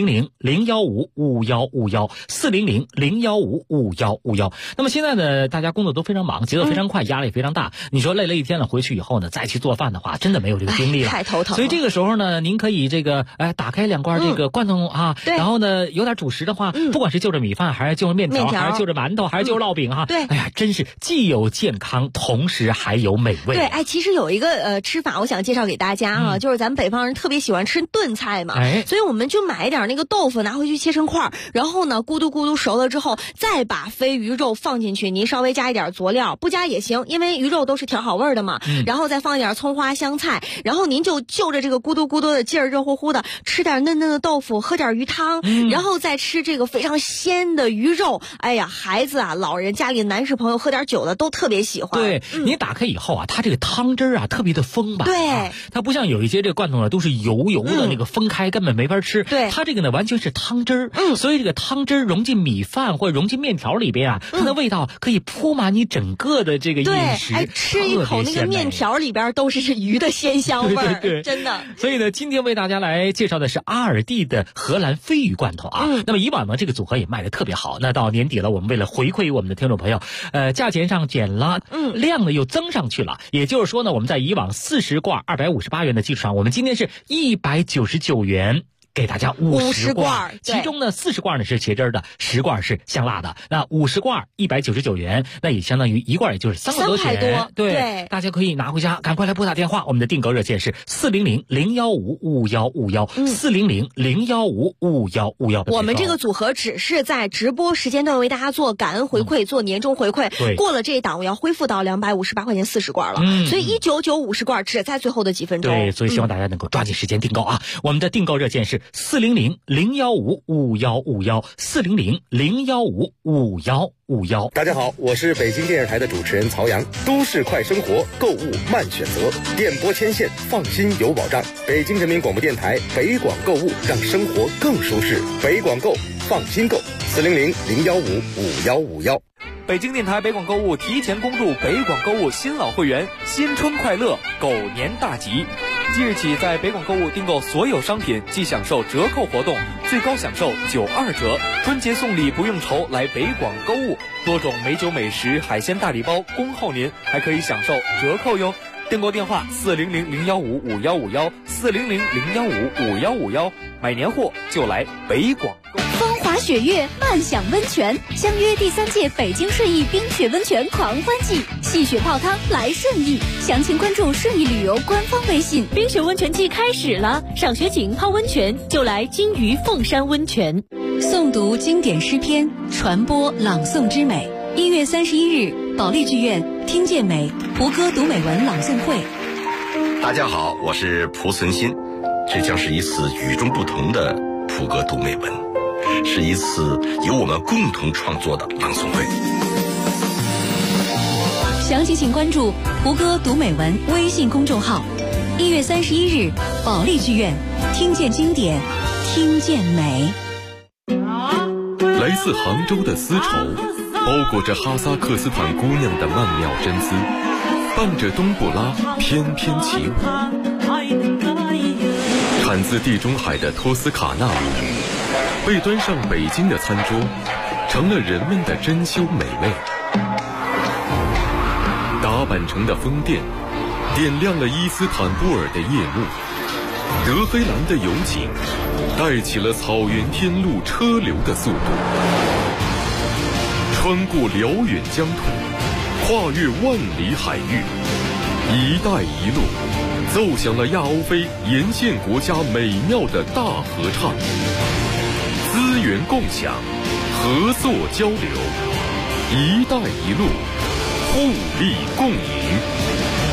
400-015-5151，400-015-5151。那么现在呢，大家工作都非常忙，节奏非常快，压力非常大。你说累了一天了，回去以后呢，再去做饭的话，真的没有这个精力了， 太头疼了。 所以这个时候呢，您可以打开2罐这个罐头啊，然后呢，有点主食的话，不管是就着米饭，还是就着面条，还是就着馒头，还是就着烙饼哈， 对， 哎呀，真是既有健康，同时还有美味。 对，其实有一个吃法，我想介绍给大家啊，就是咱们北方人特别喜欢吃炖菜嘛，所以我们就买一点那个豆腐，拿回去切成块，然后呢，咕嘟咕嘟熟了之后，再把飞鱼肉放进去，您稍微加一点佐料，不加也行，因为鱼肉都是调好味的嘛。然后再放一点葱花香菜，然后您就着这个咕嘟咕嘟的劲儿，热乎乎的，吃点嫩嫩的豆腐，喝点鱼汤，然后再吃这个非常鲜的鱼肉。哎呀，孩子啊，老人，家里的男士朋友喝点酒的都特别喜欢。 对，你打开以后啊，它这个汤汁啊特别的丰满。 对， 它不像有一些这个罐头呢，都是油的那个分开，根本没法吃。 对， 它这个呢完全是汤汁所以这个汤汁融进米饭或者融进面条里边啊，它的味道可以铺满你整个的这个饮食。 吃一口那个面条里边都是鱼的鲜香味儿， 对， 真的。 所以呢，今天为大家来介绍的是阿尔蒂的荷兰飞鱼罐头啊。那么以往呢，这个组合也卖得特别好。那到年底了，我们为了回馈我们的听众朋友，价钱上减了，量呢又增上去了。也就是说呢，我们在以往40罐258元的基础上，我们今天是199元。给大家50罐，其中呢40罐呢是茄汁的，10罐是香辣的。那50罐199元，那也相当于1罐也就是3块多钱。对，大家可以拿回家，赶快来拨打电话，我们的订购热线是400-015-5151，400-015-5151。 我们这个组合只是在直播时间段为大家做感恩回馈，做年终回馈。过了这一档，我要恢复到258块钱40罐了。所以199 50罐只在最后的几分钟。 对，所以希望大家能够抓紧时间订购啊。我们的订购热线是400-015-5151，400-015-5151。 大家好，我是北京电视台的主持人曹阳。都市快生活，购物慢选择，电波牵线，放心有保障。北京人民广播电台北广购物，让生活更舒适。北广购，放心购，400-015-5151。 北京电台北广购物提前恭祝北广购物新老会员新春快乐，狗年大吉！即日起，在北广购物订购所有商品即享受折扣活动，最高享受92折。春节送礼不用愁，来北广购物，多种美酒美食、海鲜大礼包恭候您，还可以享受折扣哟。订购电话400-015-5151，400-015-5151，买年货就来北广购。 风华雪月，漫享温泉，相约第3届北京顺义冰雪温泉狂欢季，戏雪泡汤来顺义，详情关注顺义旅游官方微信。 冰雪温泉季开始了，赏雪景泡温泉就来金鱼凤山温泉。 诵读经典诗篇，传播朗诵之美。1月31日，保利剧院听见美胡歌读美文朗诵会。 大家好，我是蒲存昕，这将是一次与众不同的蒲歌读美文，是一次由我们共同创作的朗诵会。 详情请关注胡歌读美文微信公众号。1月31日，保利剧院听见经典，听见美。 来自杭州的丝绸，包裹着哈萨克斯坦姑娘的曼妙真姿，伴着冬不拉翩翩起舞。产自地中海的托斯卡纳舞，被端上北京的餐桌，成了人们的珍馐美味。达坂城的宫殿，点亮了伊斯坦布尔的夜幕。德黑兰的油井，带起了草原天路车流的速度。穿过辽远疆土，跨越万里海域，一带一路奏响了亚欧非沿线国家美妙的大合唱。资源共享，合作交流，一带一路，互利共赢。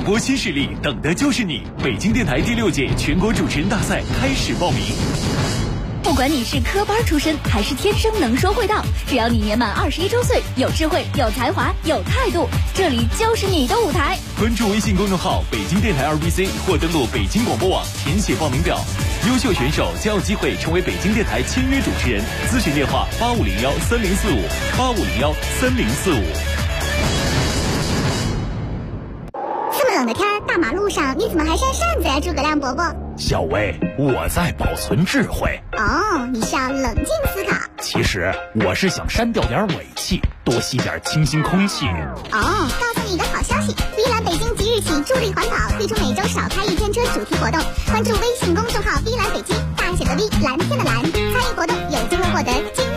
播新势力，等的就是你！北京电台第6届全国主持人大赛开始报名。 不管你是科班出身还是天生能说会道，只要你年满21周岁，有智慧、有才华、有态度，这里就是你的舞台。 关注微信公众号北京电台2BC 或登录北京广播网填写报名表，优秀选手将有机会成为北京电台签约主持人。咨询电话8501304585013045。 这么冷的天，大马路上你怎么还扇扇子呀，诸葛亮伯伯？ 小薇，我在保存智慧。 哦，你是要冷静思考。 其实我是想删掉点尾气，多吸点清新空气。 哦，告诉你一个好消息，碧蓝北京即日起助力环保，推出每周少开1天车主题活动。关注微信公众号碧蓝北京，大写的 V， 蓝天的蓝，参与活动有机会获得